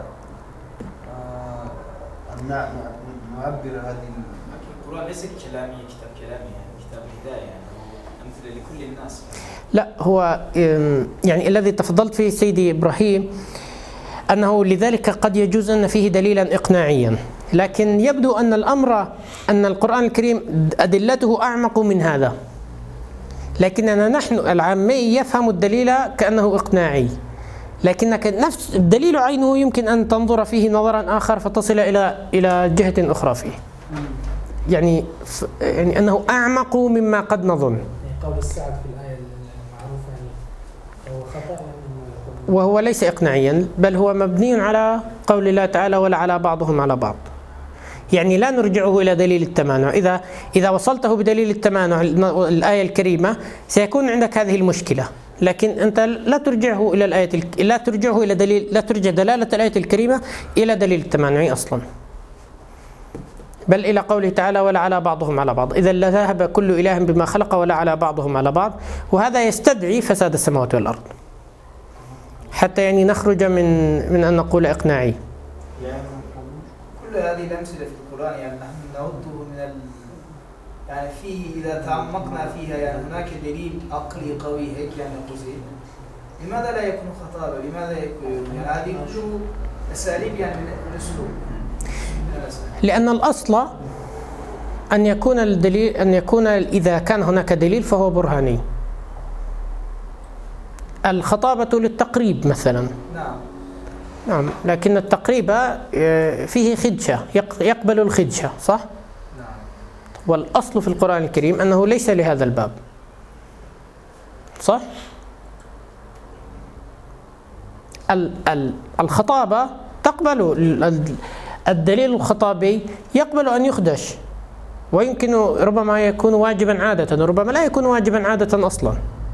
أن نعبر هذه؟ القرآن ليس كلامي، كتاب كلامي، يعني كتاب هداية، يعني أمثلة لكل الناس. لا، هو يعني الذي تفضلت فيه سيدي إبراهيم أنه لذلك قد يجوز أن فيه دليلا إقناعيا، لكن يبدو أن أن القرآن الكريم أدلته أعمق من هذا، لكننا نحن العامي يفهم الدليل كأنه إقناعي، لكنك نفس الدليل عينه يمكن أن تنظر فيه نظرا آخر فتصل إلى جهة أخرى فيه، يعني أنه أعمق مما قد نظن. قول السعد في الآية المعروفة هو خطأ، وهو ليس إقناعيا، بل هو مبني على قول الله تعالى ولا على بعضهم على بعض، يعني لا نرجعه إلى دليل التمانع. إذا وصلته بدليل التمانع الآية الكريمة سيكون عندك هذه المشكلة، لكن أنت لا ترجعه إلى الآية، لا ترجعه إلى دليل، لا ترجع دلالة الآية الكريمة إلى دليل التمانع أصلا، بل إلى قوله تعالى ولا على بعضهم على بعض. إذا لذهب كل إله بما خلق ولا على بعضهم على بعض، وهذا يستدعي فساد السماوات والأرض، حتى يعني نخرج من أن نقول إقناعي. يعني كل هذه الأمثلة في القرآن يعني نحن نعده من يعني فيه إذا تعمقنا فيها يعني هناك دليل عقلي قوي هيك يعني قصير. لماذا لا يكون خطابة؟ لماذا يكون يعني هذه كله أساليب يعني من الأسلوب؟ لأن الأصل أن يكون الدليل إذا كان هناك دليل فهو برهاني. الخطابة للتقريب مثلا، نعم، لكن التقريب فيه خدشة، يقبل الخدشة، صح؟ نعم. والأصل في القرآن الكريم أنه ليس لهذا الباب، صح؟ الخطابة تقبل الدليل الخطابي، يقبل أن يخدش، ويمكن ربما يكون واجبا عادة، وربما لا يكون واجبا عادة أصلا.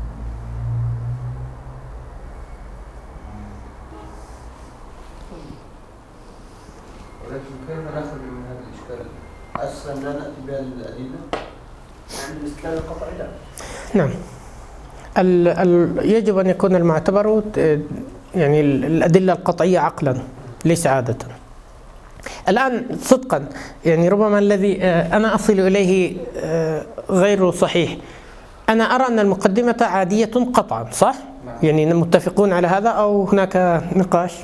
ولكن كيف نخرج من هذا الإشكال؟ أصلا لا نأتي بالأدلة عند الاستدلال القطعي. نعم، يجب أن يكون المعتبر يعني الأدلة القطعية عقلا ليس عادة. الآن صدقا يعني ربما الذي أنا أصل إليه غير صحيح. أنا أرى أن المقدمة عادية قطعا، صح؟ يعني متفقون على هذا أو هناك نقاش؟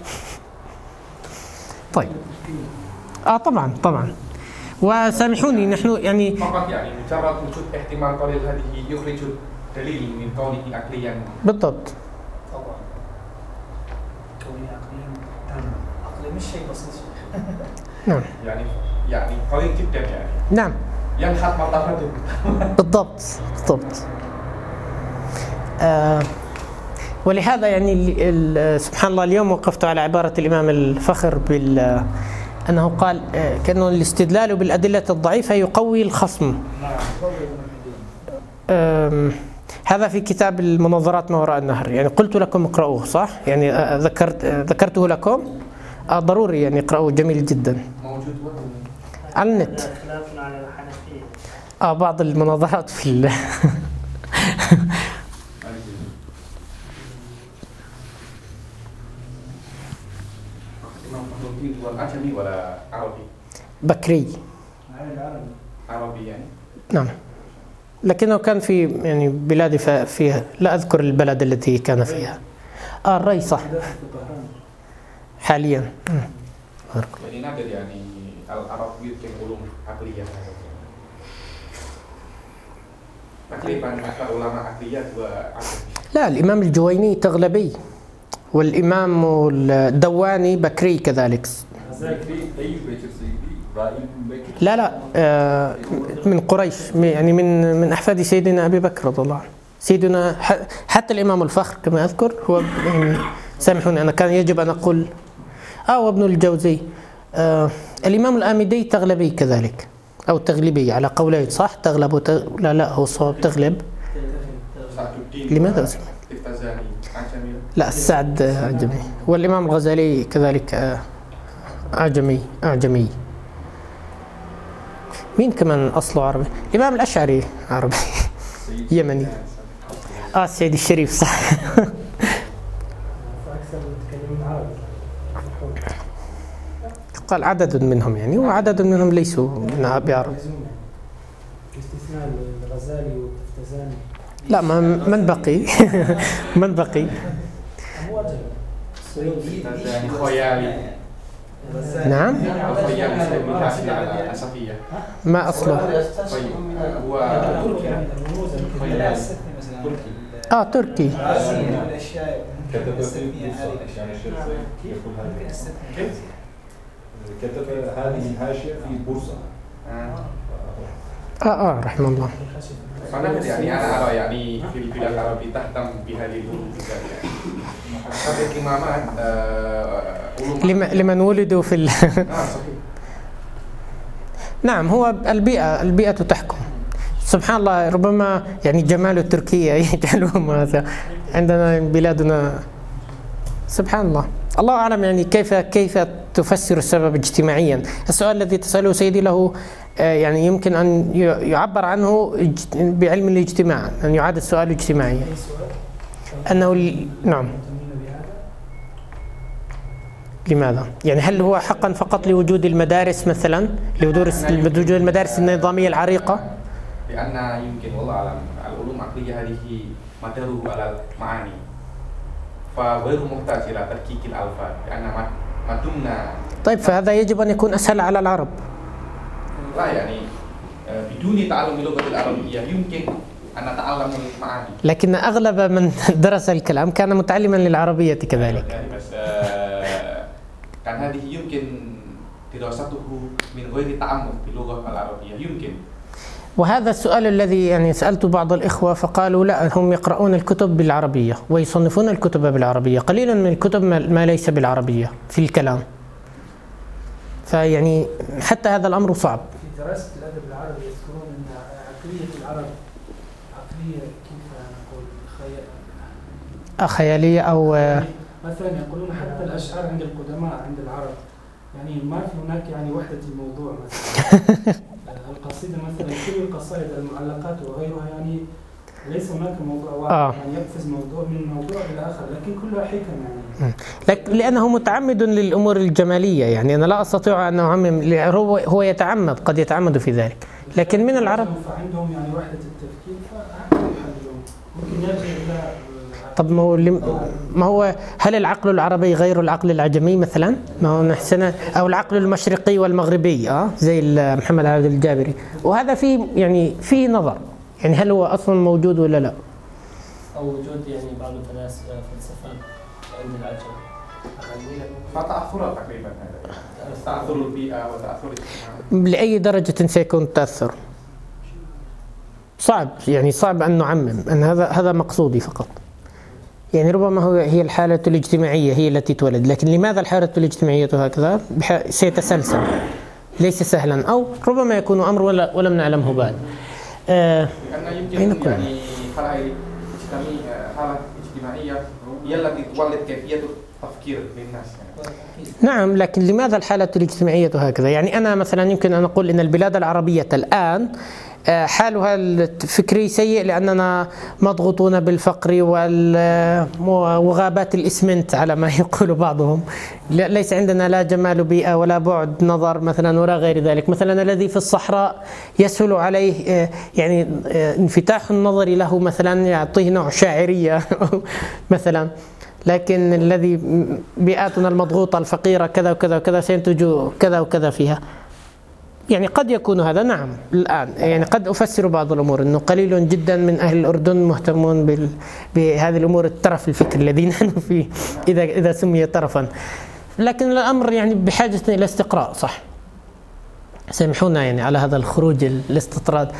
طيب، طبعا وسامحوني نحن يعني فقط يعني مجرد وجود احتمال قليل هذه يخرج دليل من قوله عقليا. بالضبط. طبعا كوني عقلي مش شيء بسيط. نعم، يعني قليل جدا يعني. نعم، ينحط مرتبته. بالضبط. ولهذا يعني سبحان الله اليوم وقفت على عبارة الإمام الفخر أنه قال كأنه الاستدلال بالأدلة الضعيفة يقوي الخصم. هذا في كتاب المناظرات ما وراء النهر، يعني قلت لكم اقرأوه، صح؟ يعني ذكرته لكم، ضروري يعني اقرأوه، جميل جدا، موجود على النت. خلافنا على الحنفية. بعض المناظرات في عجمي ولا عربي؟ بكري. عربي يعني؟ نعم، لكنه كان في يعني بلاد فيها، لا أذكر البلد التي كان فيها. الري صح حاليا. Jadi nadir يعني العرب يمكن علوم عقلية. تقريبا علماء عقليات وعقل. لا، الإمام الجويني تغلبي، والإمام الدواني بكري كذلك. لا لا، من قريش، يعني من أحفاد سيدنا أبي بكر رضي الله عنه. سيدنا حتى الإمام الفخر كما أذكر هو، يعني سامحوني أنا كان يجب أن أقول وابن الجوزي. الإمام الآمدي تغلبي كذلك، أو تغلبي على قولين صح. تغلب لا هو صواب تغلب. لماذا اسمه؟ لا، السعد أعجمي، والإمام الغزالي كذلك أعجمي. مين كمان أصله عربي؟ الإمام الأشعري عربي يمني. السيد الشريف صح. قال عدد منهم يعني، وعدد منهم ليسوا بعرب. باستثناء الغزالي والتفتزاني. لا، من بقي؟ من بقي؟ يعني خويالي. نعم. ما أصله؟ هو تركي. كتب هذه الحاشية في بورصة. رحمه الله. Karena يعني أنا أرى يعني في البلاد العربية تهتم بهذه العلوم يعني. هذه الإمامات لمن ولدوا في نعم، هو البيئة تحكم. سبحان الله، ربما يعني جمال تركيا يجعلهم هذا عندنا بلادنا. سبحان الله، الله أعلم يعني كيف تفسر السبب اجتماعيا. السؤال الذي تسأله سيدي له يعني يمكن أن يعبر عنه بعلم الاجتماع، أن يعاد السؤال اجتماعيا. أنه نعم. لماذا؟ يعني هل هو حقا فقط لوجود المدارس مثلا، لوجود المدارس النظامية العريقة؟ لأن يمكن والله أعلم العلوم العقلية هذه مداره على المعاني، فغير محتاج إلى تركيك الألفاظ، لأن ما دمنا. طيب، فهذا يجب أن يكون أسهل على العرب. لا يعني بدون تعلم اللغة العربية يمكن أن نتعلم المعاني. لكن أغلب من درس الكلام كان متعلما للعربية كذلك. يعني بس كان هذه يمكن دراسته من غير تعمق باللغة العربية يمكن. وهذا السؤال الذي يعني سألت بعض الإخوة فقالوا لا، هم يقرؤون الكتب بالعربية ويصنفون الكتب بالعربية، قليلا من الكتب ما ليس بالعربية في الكلام. فيعني حتى هذا الأمر صعب. في دراسة الأدب العربي يذكرون أن عقلية العرب عقلية كيف نقول خيالية أو مثلا يقولون حتى الأشعار عند القدماء عند العرب يعني ما في هناك يعني وحدة الموضوع مثلا. القصيدة مثلا كل القصائد المعلقات وغيرها يعني ليس هناك موضوع واحد يعني يقفز موضوع من موضوع إلى آخر، لكن كلها حكم يعني. لأنه متعمد للأمور الجمالية، يعني أنا لا أستطيع أن أعمم. هو يتعمد، قد يتعمد في ذلك، لكن من العرب فعندهم يعني وحدة التفكير فأحكم يحللون ممكن يرجع إلى. طب ما هو هل العقل العربي غير العقل العجمي مثلا؟ ما هو نحسن، أو العقل المشرقي والمغربي زي محمد عبد الجابري، وهذا فيه نظر، يعني هل هو أصلا موجود ولا لا؟ أو وجود يعني بعض الفلسفات عند العجم. فتأثر تقريبا هذا تأثر البيئة وتأثر الاجتماع. لأي درجة سيكون التأثر؟ صعب أن نعمم، أن هذا مقصودي فقط. يعني ربما هي الحالة الاجتماعية هي التي تولد، لكن لماذا الحالة الاجتماعية هكذا؟ سيتسلسل، ليس سهلا، أو ربما يكون أمر ولم نعلمه بعد. لأن يمكن يعني حالة اجتماعية هي التي تولد كيفية تفكير للناس يعني. نعم، لكن لماذا الحالة الاجتماعية هكذا؟ يعني أنا مثلا يمكن أن أقول إن البلاد العربية الآن حالها الفكري سيء لأننا مضغوطون بالفقر وغابات الإسمنت على ما يقول بعضهم. ليس عندنا لا جمال بيئة ولا بعد نظر مثلا ولا غير ذلك. مثلا الذي في الصحراء يسهل عليه يعني انفتاح النظر له مثلا يعطيه نوع شاعرية مثلا، لكن الذي بيئاتنا المضغوطة الفقيرة كذا وكذا وكذا سينتج كذا وكذا فيها. يعني قد يكون هذا، نعم الآن يعني قد أفسر بعض الأمور أنه قليل جدا من أهل الأردن مهتمون بهذه الأمور، الترف الفكري الذي نحن فيه إذا سمي ترفا، لكن الأمر يعني بحاجة إلى استقراء. صح، سامحونا يعني على هذا الخروج الاستطراد.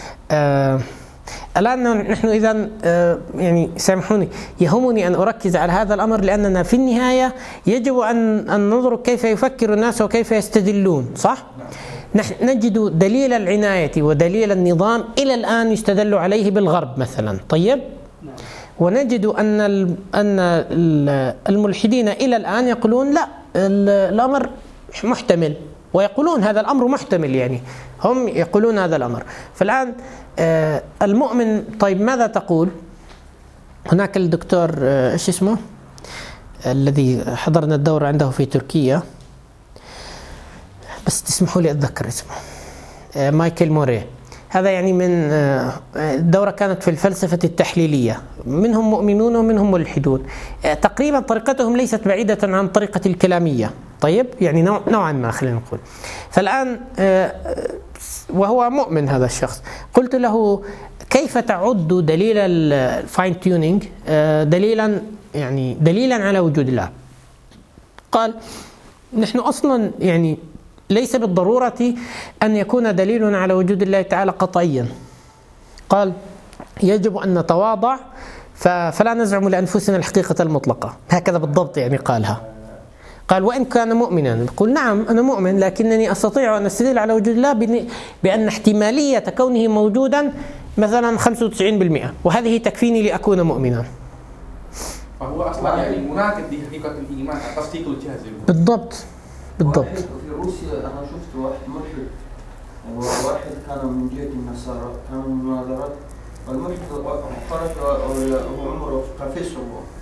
الآن نحن إذن يعني سامحوني، يهمني أن أركز على هذا الأمر لأننا في النهاية يجب أن ننظر كيف يفكر الناس وكيف يستدلون. صح؟ نحن نجد دليل العناية ودليل النظام إلى الآن يستدل عليه بالغرب مثلا. طيب، ونجد أن الملحدين إلى الآن يقولون لا، الأمر محتمل، ويقولون هذا الأمر محتمل، يعني هم يقولون هذا الأمر. فالآن المؤمن، طيب ماذا تقول؟ هناك الدكتور إيش اسمه الذي حضرنا الدورة عنده في تركيا، بس تسمحوا لي أتذكر اسمه، مايكل موري. هذا يعني من الدورة كانت في الفلسفة التحليلية، منهم مؤمنون ومنهم ملحدون، تقريبا طريقتهم ليست بعيدة عن طريقة الكلامية. طيب، يعني نوعا ما خلينا نقول. فالآن وهو مؤمن هذا الشخص، قلت له كيف تعد دليل الفاين تيونينج دليلا على وجود الله؟ قال نحن أصلا يعني ليس بالضرورة أن يكون دليل على وجود الله تعالى قطعيا. قال يجب أن نتواضع فلا نزعم لأنفسنا الحقيقة المطلقة، هكذا بالضبط يعني قالها. قال وإن كان مؤمنا، يقول نعم أنا مؤمن لكنني أستطيع أن أستدل على وجود الله بأن احتمالية كونه موجودا مثلا 95%، وهذه تكفيني لأكون مؤمنا. فهو أصلا يعني مناقض لحقيقة الإيمان، تصديق الجهاز. بالضبط. في روسيا أنا شفت واحد ملحد، واحد كان من جهة النصارى، كان مناظرات، والملحد خرج وهو عمره قفيص،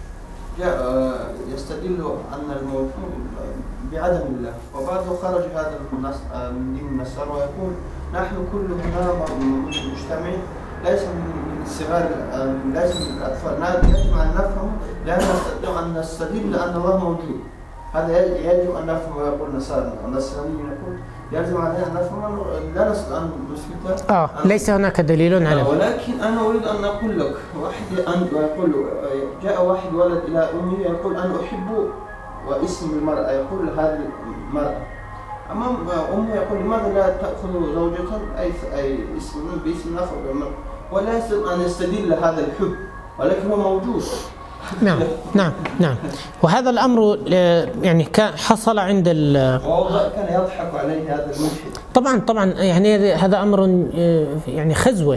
جاء يستدل أن الموت بعدم الله، وبعده خرج هذا من دين النصارى ويقول نحن كلنا مجتمعين، ليس من الصغار، ليس من الأطفال، يجب أن نفهم لأن نستدل أن الله موجود. هذا يجب أن نفهم. ويقول النصرانيين يقول يجب علينا أن نفهم، لا نستطيع أن نثبت ليس هناك دليل على. ولكن أنا أريد أن أقول لك، يقول جاء واحد ولد إلى أمه يقول أنا أحب واسم المرأة، يقول هذه المرأة، أمام أمه يقول لماذا لا تأخذ زوجة أي اسم باسم آخر، ولا يستطيع أن يستدل هذا الحب، ولكن هو موجود. نعم. وهذا الأمر يعني كان حصل عند كان يضحك عليه هذا الملحد. طبعا يعني هذا أمر يعني خزوة.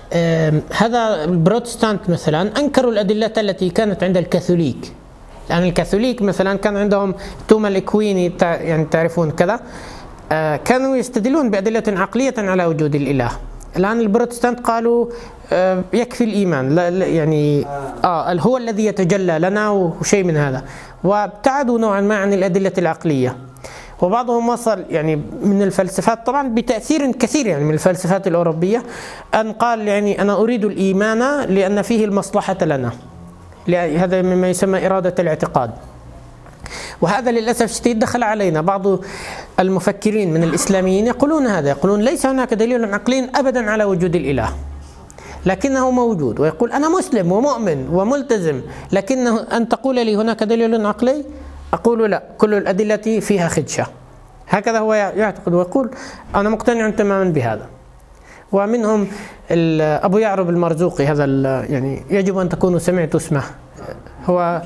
هذا البروتستانت مثلا أنكروا الأدلة التي كانت عند الكاثوليك، لأن الكاثوليك مثلا كان عندهم توما الإكويني، يعني تعرفون كذا، كانوا يستدلون بأدلة عقلية على وجود الإله. الآن البروتستانت قالوا يكفي الإيمان، لا يعني هو الذي يتجلى لنا وشيء من هذا، وابتعدوا نوعا ما عن الأدلة العقلية. وبعضهم وصل يعني من الفلسفات طبعا بتأثير كثير يعني من الفلسفات الأوروبية أن قال يعني أنا أريد الإيمان لأن فيه المصلحة لنا، هذا مما يسمى إرادة الاعتقاد. وهذا للأسف الشديد دخل علينا بعض المفكرين من الإسلاميين يقولون هذا، يقولون ليس هناك دليل عقلي أبدا على وجود الإله، لكنه موجود. ويقول أنا مسلم ومؤمن وملتزم، لكنه أن تقول لي هناك دليل عقلي، أقول لا، كل الأدلة فيها خدشة. هكذا هو يعتقد ويقول أنا مقتنع تماما بهذا. ومنهم أبو يعرب المرزوقي، هذا يعني يجب أن تكونوا سمعتوا اسمه. هو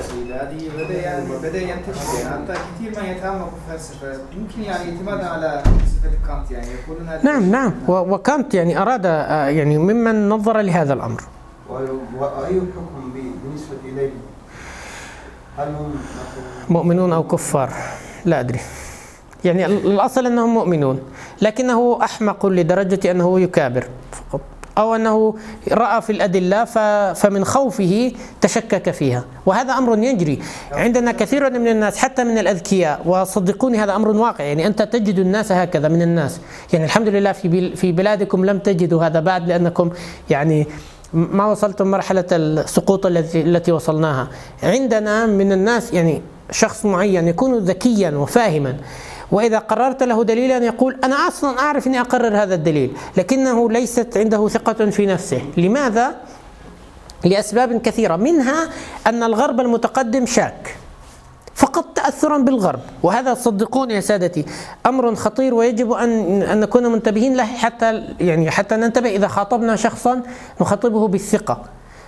بدأ ينتشر حتى كثير ما يتعمق في الفلسفة، يمكن يعني اعتمادا على فلسفة كانت، يعني يقولون نعم وكانت يعني أراد يعني ممن نظر لهذا الأمر. وأي حكم بالنسبة إليه؟ هل هم مؤمنون أو كفار؟ لا أدري، يعني الأصل أنهم مؤمنون، لكنه أحمق لدرجة أنه يكابر فقط، أو أنه رأى في الأدلة فمن خوفه تشكك فيها، وهذا أمر يجري عندنا كثير من الناس حتى من الأذكياء، وصدقوني هذا أمر واقع. يعني أنت تجد الناس هكذا من الناس، يعني الحمد لله في بلادكم لم تجدوا هذا بعد، لأنكم يعني ما وصلتم مرحلة السقوط التي وصلناها. عندنا من الناس يعني شخص معين يكون ذكيا وفاهما، وإذا قررت له دليلا يقول أنا أصلا أعرف أني أقرر هذا الدليل، لكنه ليست عنده ثقة في نفسه. لماذا؟ لأسباب كثيرة، منها أن الغرب المتقدم شاك، فقط تأثرا بالغرب، وهذا صدقوني يا سادتي أمر خطير، ويجب أن نكون منتبهين له حتى ننتبه إذا خاطبنا شخصا نخاطبه بالثقة.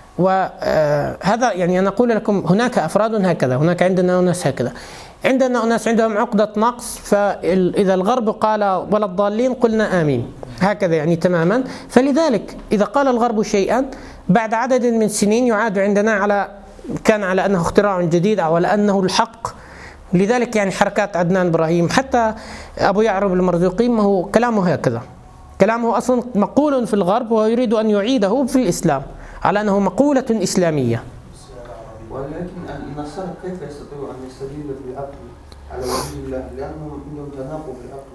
وهذا يعني أنا أقول لكم هناك أفراد هكذا، هناك عندنا أناس هكذا، عندنا أناس عندهم عقدة نقص، فإذا الغرب قال ولا الضالين قلنا آمين، هكذا يعني تماما. فلذلك إذا قال الغرب شيئا بعد عدد من سنين يعاد عندنا كان على أنه اختراع جديد أو على أنه الحق. لذلك يعني حركات عدنان إبراهيم، حتى أبو يعرب المرزوقي، ما هو كلامه هكذا، كلامه أصلا مقول في الغرب ويريد أن يعيده في الإسلام على أنه مقولة إسلامية. ولكن النصارى كيف يستطيعوا أن يستدلوا بالعقل على وجه الله؟ لأنهم عندهم تناقض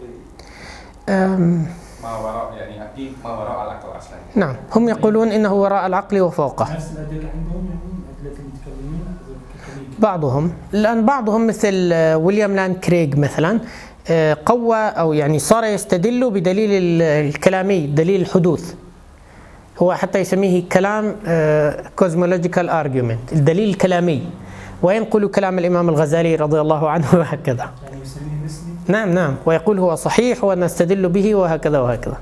بالعقل. ما وراء يعني أكيد ما وراء العقل أصلا. نعم، هم يقولون إنه وراء العقل وفوقه. نفس الأدلة عندهم يعني أدلة المتكلمين بعضهم، لأن بعضهم مثل ويليام لان كريغ مثلا قوى أو يعني صار يستدل بدليل الكلامي، دليل الحدوث، هو حتى يسميه كلام cosmological argument، الدليل الكلامي، وينقل كلام الإمام الغزالي رضي الله عنه وهكذا. يعني يسميه نسبي. نعم، ويقول هو صحيح ونستدل به وهكذا وهكذا.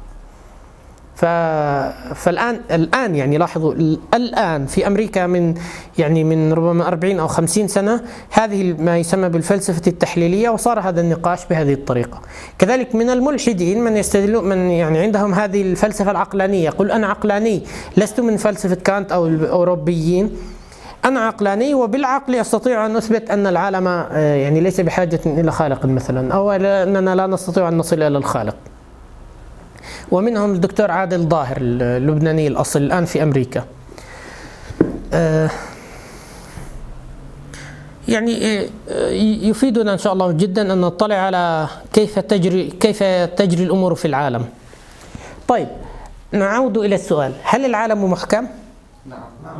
فالآن يعني لاحظوا، الآن في أمريكا من ربما 40 أو 50 سنة هذه ما يسمى بالفلسفة التحليلية، وصار هذا النقاش بهذه الطريقة. كذلك من الملحدين من يستدلون، من يعني عندهم هذه الفلسفة العقلانية، يقول أنا عقلاني، لست من فلسفة كانت أو الأوروبيين، أنا عقلاني وبالعقل أستطيع أن أثبت أن العالم يعني ليس بحاجة إلى خالق مثلا، أو أننا لا نستطيع أن نصل إلى الخالق. ومنهم الدكتور عادل ظاهر اللبناني الأصل الآن في أمريكا. يعني يفيدنا إن شاء الله جدا أن نطلع على كيف تجري الأمور في العالم. طيب نعود إلى السؤال، هل العالم محكم؟ نعم.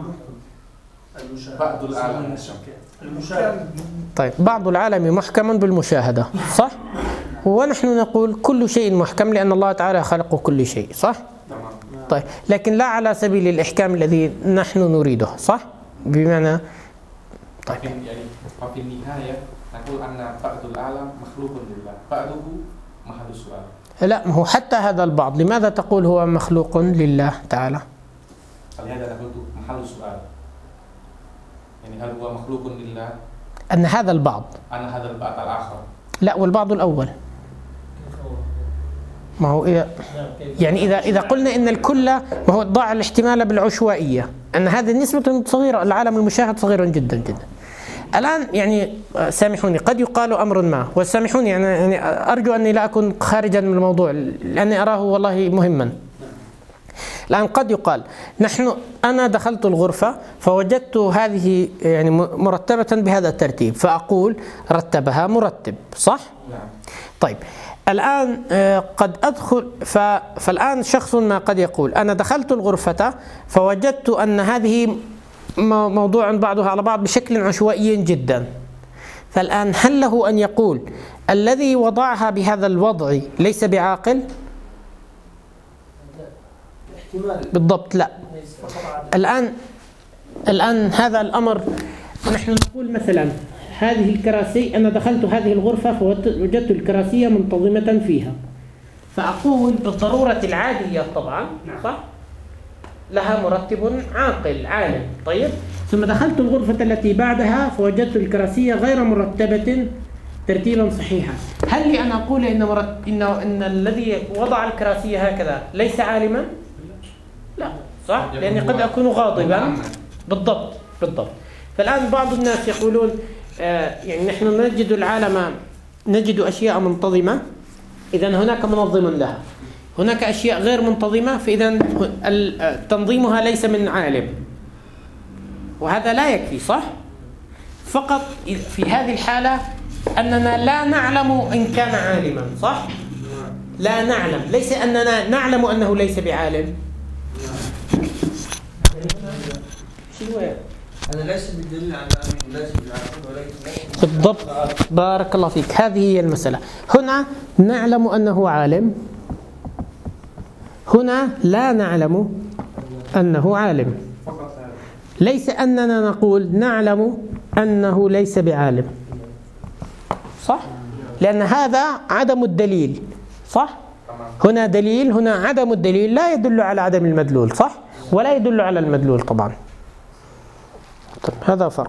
بعض العالم المشاهد. طيب بعض العالم محكم بالمشاهدة، صح؟ ونحن نقول كل شيء محكم لأن الله تعالى خلق كل شيء، صح؟ طيب لكن لا على سبيل الإحكام الذي نحن نريده، صح؟ بمعنى طيب يعني وفي النهاية نقول أن بعض العالم مخلوق لله، بعضه محل السؤال. لا، ما هو حتى هذا البعض، لماذا تقول هو مخلوق لله تعالى؟ فلهذا نقول محل السؤال، يعني هل هو مخلوق لله؟ أن هذا البعض، أن هذا البعض الآخر. لا، والبعض الأول. ما هو يعني إذا قلنا إن الكل، ما هو ضاع الاحتمال بالعشوائية، أن هذه النسبة صغيرة، العالم المشاهد صغير جدا جدا. الآن يعني سامحوني قد يقال أمر ما، وسامحوني يعني أرجو أني لا أكون خارجا من الموضوع لأني أراه والله مهما. الآن قد يقال أنا دخلت الغرفة فوجدت هذه يعني مرتبة بهذا الترتيب، فأقول رتبها مرتب، صح؟ طيب الآن قد أدخل فالآن شخص ما قد يقول أنا دخلت الغرفة فوجدت أن هذه موضوع بعضها على بعض بشكل عشوائي جدا. فالآن هل له أن يقول الذي وضعها بهذا الوضع ليس بعاقل؟ بالضبط لا. الآن هذا الأمر، نحن نقول مثلا هذه الكراسي، أنا دخلت هذه الغرفة فوجدت الكراسية منتظمة فيها، فأقول بالضرورة العادية طبعا، صح؟ لها مرتب عاقل عالم. طيب ثم دخلت الغرفة التي بعدها فوجدت الكراسية غير مرتبة ترتيبا صحيحا، هل لي أن أقول إن الذي وضع الكراسية هكذا ليس عالما؟ لا، صح؟ لأني قد أكون غاضبا. بالضبط. فالآن بعض الناس يقولون يعني نحن نجد العالم نجد أشياء منتظمة، إذن هناك منظم لها. هناك أشياء غير منتظمة، فإذن تنظيمها ليس من عالم، وهذا لا يكفي، صح؟ فقط في هذه الحالة أننا لا نعلم إن كان عالما، صح؟ لا نعلم، ليس أننا نعلم أنه ليس بعالم. هذا ليس بالدليل على أنه ليس بالعالم، ولكن بالضبط، بارك الله فيك، هذه هي المسألة. هنا نعلم أنه عالم، هنا لا نعلم أنه عالم. ليس أننا نقول نعلم أنه ليس بعالم، صح؟ لأن هذا عدم الدليل، صح؟ هنا دليل، هنا عدم الدليل لا يدل على عدم المدلول، صح؟ ولا يدل على المدلول طبعا. طيب هذا فرق.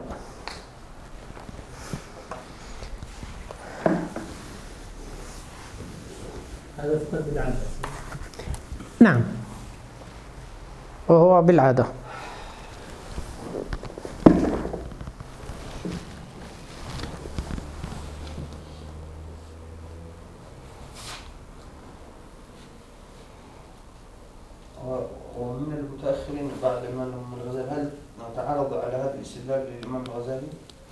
هذا فقط بالعادة. نعم، وهو بالعادة. ومن المتأخرين بعد الإمام الغزالي، هل نتعرض على هذا الاستدلال للإمام الغزالي؟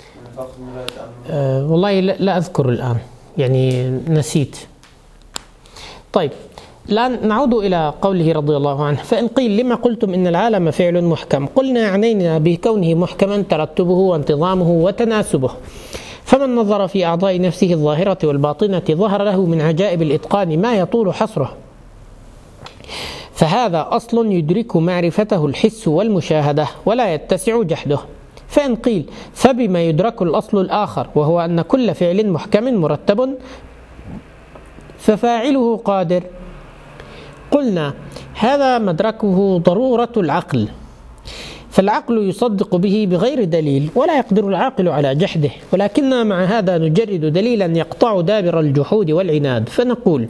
والله لا أذكر الآن، يعني نسيت. طيب الآن نعود إلى قوله رضي الله عنه: فإن قيل لما قلتم إن العالم فعل محكم، قلنا عنينا بكونه محكما ترتبه وانتظامه وتناسبه، فمن نظر في أعضاء نفسه الظاهرة والباطنة ظهر له من عجائب الإتقان ما يطول حصره، فهذا أصل يدرك معرفته الحس والمشاهدة ولا يتسع جحده. فإن قيل فبما يدرك الأصل الآخر وهو أن كل فعل محكم مرتب ففاعله قادر، قلنا هذا مدركه ضرورة العقل، فالعقل يصدق به بغير دليل ولا يقدر العاقل على جحده، ولكننا مع هذا نجرد دليلا يقطع دابر الجحود والعناد، فنقول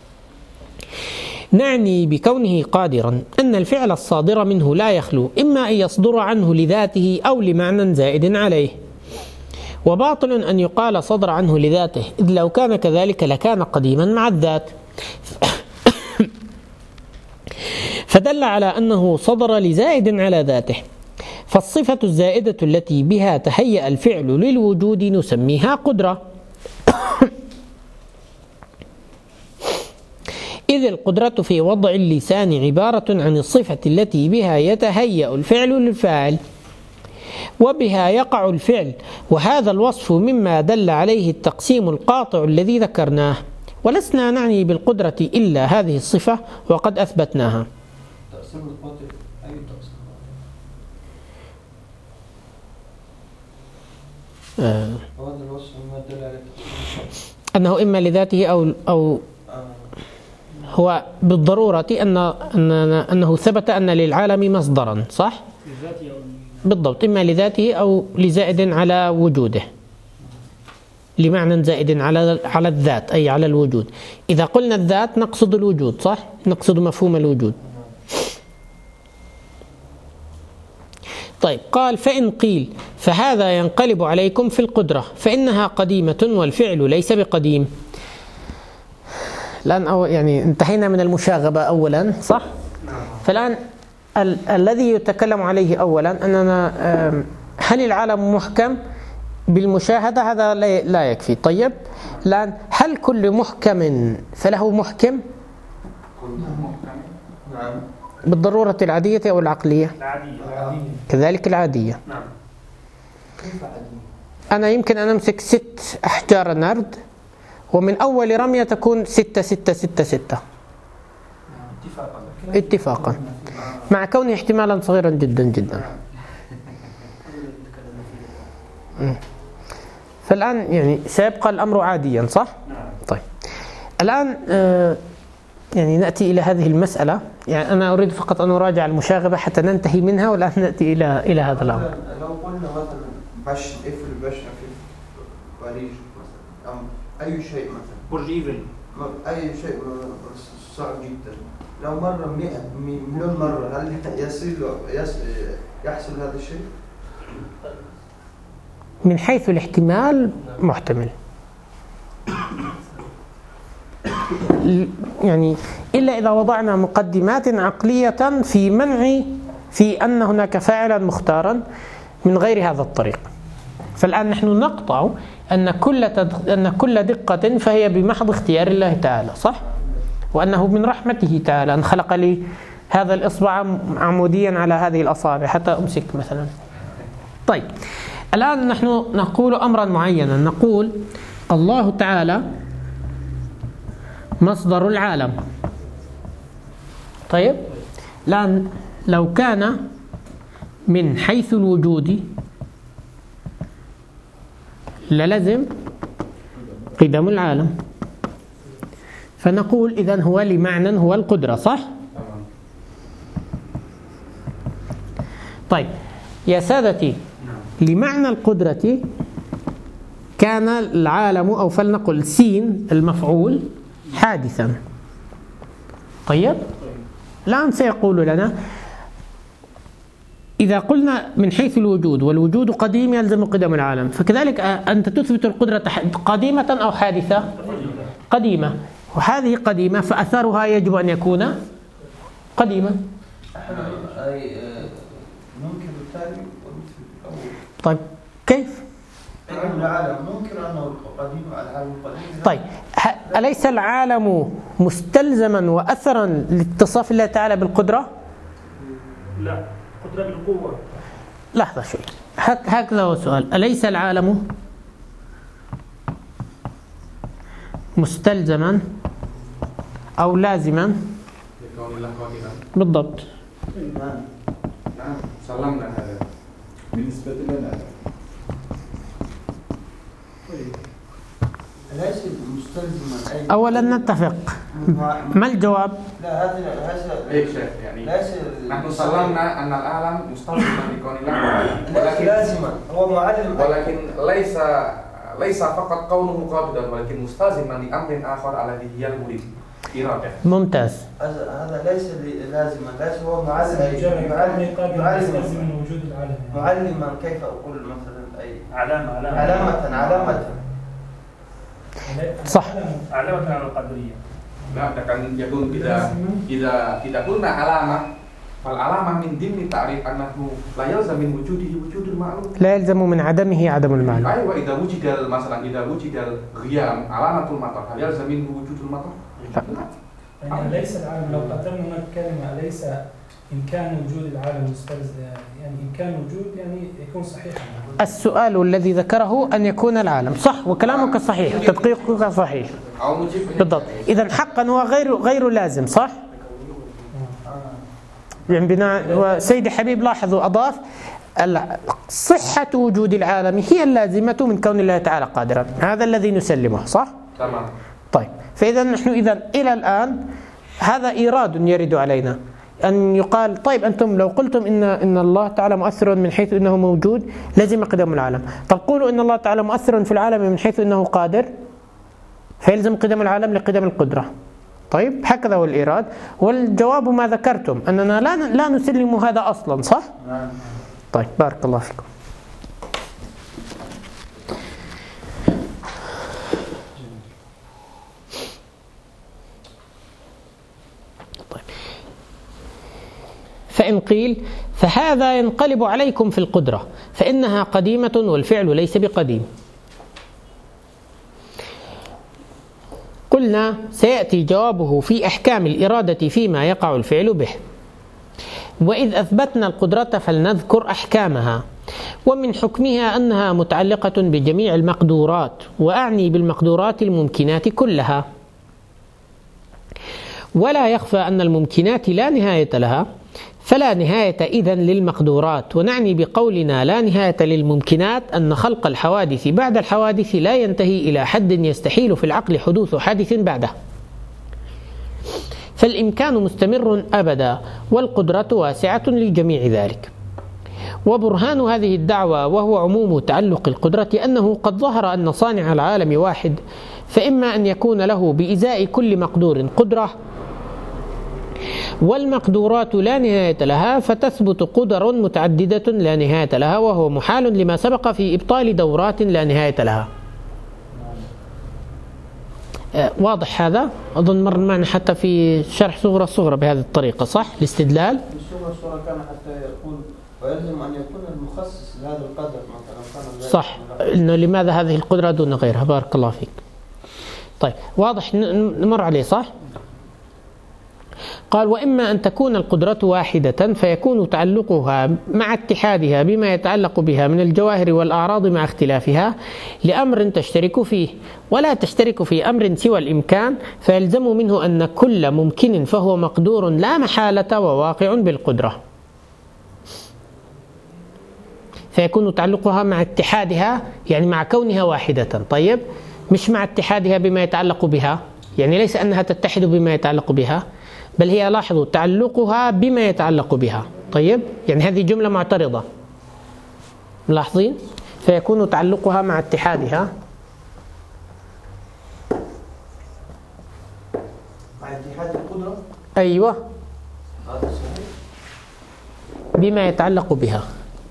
نعني بكونه قادرا أن الفعل الصادر منه لا يخلو إما أن يصدر عنه لذاته أو لمعنى زائد عليه، وباطل أن يقال صدر عنه لذاته، إذ لو كان كذلك لكان قديما مع الذات، فدل على أنه صدر لزائد على ذاته. فالصفة الزائدة التي بها تهيأ الفعل للوجود نسميها قدرة، إذ القدرة في وضع اللسان عبارة عن الصفة التي بها يتهيأ الفعل للفاعل وبها يقع الفعل، وهذا الوصف مما دل عليه التقسيم القاطع الذي ذكرناه، ولسنا نعني بالقدرة إلا هذه الصفة وقد أثبتناها. تقسيم القاطع أي تقسيم؟ هذا الوصف مما دل عليه التقسيم أنه إما لذاته أو هو بالضرورة أنه ثبت أن للعالم مصدرا، صح؟ بالضبط، إما لذاته أو لزائد على وجوده، لمعنى زائد على الذات أي على الوجود. إذا قلنا الذات نقصد الوجود، صح؟ نقصد مفهوم الوجود. طيب قال فإن قيل فهذا ينقلب عليكم في القدرة فإنها قديمة والفعل ليس بقديم. الآن يعني انتهينا من المشاغبة أولا، صح؟ فالآن الذي يتكلم عليه أولا أننا هل العالم محكم بالمشاهدة؟ هذا لا يكفي. طيب الآن هل كل محكم فله محكم؟ نعم. بالضرورة العادية أو العقلية؟ العادية. كذلك العادية. نعم. أنا يمكن أن أمسك 6 أحجار نرد ومن أول رمية تكون 6 6 6 6 اتفاقا مع كونه احتمالا صغيرا جدا جدا. فالآن يعني سيبقى الأمر عاديا، صح؟ طيب الآن يعني نأتي إلى هذه المسألة. يعني أنا أريد فقط أن أراجع المشاغبة حتى ننتهي منها والآن نأتي إلى هذا الأمر. لو قلنا مثلا باش إفل باش في باريس مثلا أي شيء مثلا برج إيفل أي شيء صعب جدا، لو مرة 100 مليون مرة هل يحصل هذا الشيء؟ من حيث الاحتمال محتمل، يعني إلا إذا وضعنا مقدمات عقلية في منع في أن هناك فاعلا مختارا من غير هذا الطريق. فالآن نحن نقطع أن كل دقة فهي بمحض اختيار الله تعالى، صح؟ وأنه من رحمته تعالى أن خلق لي هذا الإصبع عموديا على هذه الأصابع حتى أمسك مثلا. طيب الآن نحن نقول أمرا معينا، نقول الله تعالى مصدر العالم. طيب الآن لو كان من حيث الوجود للزم قدم العالم، فنقول إذن هو لمعنى هو القدرة، صح؟ طيب يا سادتي، لمعنى القدرة كان العالم أو فلنقل سين المفعول حادثا. طيب الآن سيقول لنا إذا قلنا من حيث الوجود والوجود قديم يلزم قدم العالم، فكذلك أنت تثبت القدرة قديمة أو حادثة؟ قديمة، وهذه قديمة فأثرها يجب أن يكون قديما. أي ممكن الثاني ومثل الأول. طيب كيف؟ العالم ممكن أنه قديم العالم قديم. طيب أليس العالم مستلزما وأثرا لاتصاف الله تعالى بالقدرة؟ لا، قدرة بالقوة. لحظة شوي، هكذا هو السؤال. أليس العالم مستلزما أو لازما؟ بالضبط. نعم سلمنا هذا بالنسبة لنا. ليس مستلزما أي. أولا نتفق، ما الجواب؟ لا هذا إيه شيخ، يعني نحن سلمنا أن العالم مستلزما لكون الله، ولكن لازما هو معلم، ولكن ليس فقط كونه قادرا، ولكن مستلزما لأمر آخر الذي هي المريد إرادة. ممتاز. هذا ليس لازما، ليس هو معلم من وجود العالم. معلما كيف أقول مثلا أي علامة صح. علامة على القدرية. لا، لكن يكون إذا قلنا علامة، فالعلامة من ضمن تعريف أنه لا يلزم من وجوده وجود المعلوم، لا يلزم من عدمه عدم المعلوم. أيوة، إذا وجد الغيام علامة المطر، هل يلزم منه وجود المطر؟ لا. يعني ليس العالم، لو قدرنا هناك كلمة ليس إمكان وجود العالم مستلزم، يعني إمكان وجود يعني يكون صحيحا. السؤال الذي ذكره أن يكون العالم صح، وكلامك صحيح، تدقيقك صحيح بالضبط. إذن حقا هو غير لازم، صح؟ يعني بناء وسيدي حبيب لاحظوا أضاف صحة وجود العالم هي اللازمة من كون الله تعالى قادرا، هذا الذي نسلمه، صح؟ تمام. طيب فإذا نحن إلى الآن هذا إيراد يرد علينا أن يقال طيب أنتم لو قلتم إن الله تعالى مؤثر من حيث إنه موجود لازم قدم العالم، طب قولوا إن الله تعالى مؤثر في العالم من حيث إنه قادر فيلزم قدم العالم لقدم القدرة. طيب هكذا هو الإيراد، والجواب ما ذكرتم أننا لا نسلم هذا أصلا، صح؟ طيب بارك الله فيكم. فإن قيل فهذا ينقلب عليكم في القدرة فإنها قديمة والفعل ليس بقديم. قلنا سيأتي جوابه في أحكام الإرادة فيما يقع الفعل به. وإذ أثبتنا القدرة فلنذكر أحكامها، ومن حكمها أنها متعلقة بجميع المقدورات، وأعني بالمقدورات الممكنات كلها. ولا يخفى أن الممكنات لا نهاية لها، فلا نهاية إذن للمقدورات. ونعني بقولنا لا نهاية للممكنات أن خلق الحوادث بعد الحوادث لا ينتهي إلى حد يستحيل في العقل حدوث حادث بعده، فالإمكان مستمر أبدا، والقدرة واسعة لجميع ذلك. وبرهان هذه الدعوة وهو عموم تعلق القدرة أنه قد ظهر أن صانع العالم واحد، فإما أن يكون له بإزاء كل مقدور قدرة، والمقدورات لا نهاية لها، فتثبت قدر متعددة لا نهاية لها، وهو محال لما سبق في إبطال دورات لا نهاية لها. واضح هذا؟ أظن مر معنا حتى في شرح صغرى الصغرى بهذه الطريقة، صح؟ الاستدلال الصورة كان حتى يقول ويلزم أن يكون المخصص لهذا القدر مثلا. صح، إنه لماذا هذه القدرة دون غيرها. بارك الله فيك. طيب واضح، نمر عليه صح؟ قال وإما أن تكون القدرة واحدة فيكون تعلقها مع اتحادها بما يتعلق بها من الجواهر والأعراض مع اختلافها لأمر تشترك فيه، ولا تشترك في أمر سوى الإمكان، فيلزم منه أن كل ممكن فهو مقدور لا محالة وواقع بالقدرة. فيكون تعلقها مع اتحادها، يعني مع كونها واحدة. طيب، مش مع اتحادها بما يتعلق بها، يعني ليس أنها تتحد بما يتعلق بها، بل هي لاحظوا تعلقها بما يتعلق بها. طيب، يعني هذه جملة معترضة، ملاحظين؟ فيكون تعلقها مع اتحادها مع اتحاد القدرة. أيوة، هذا صحيح. بما يتعلق بها.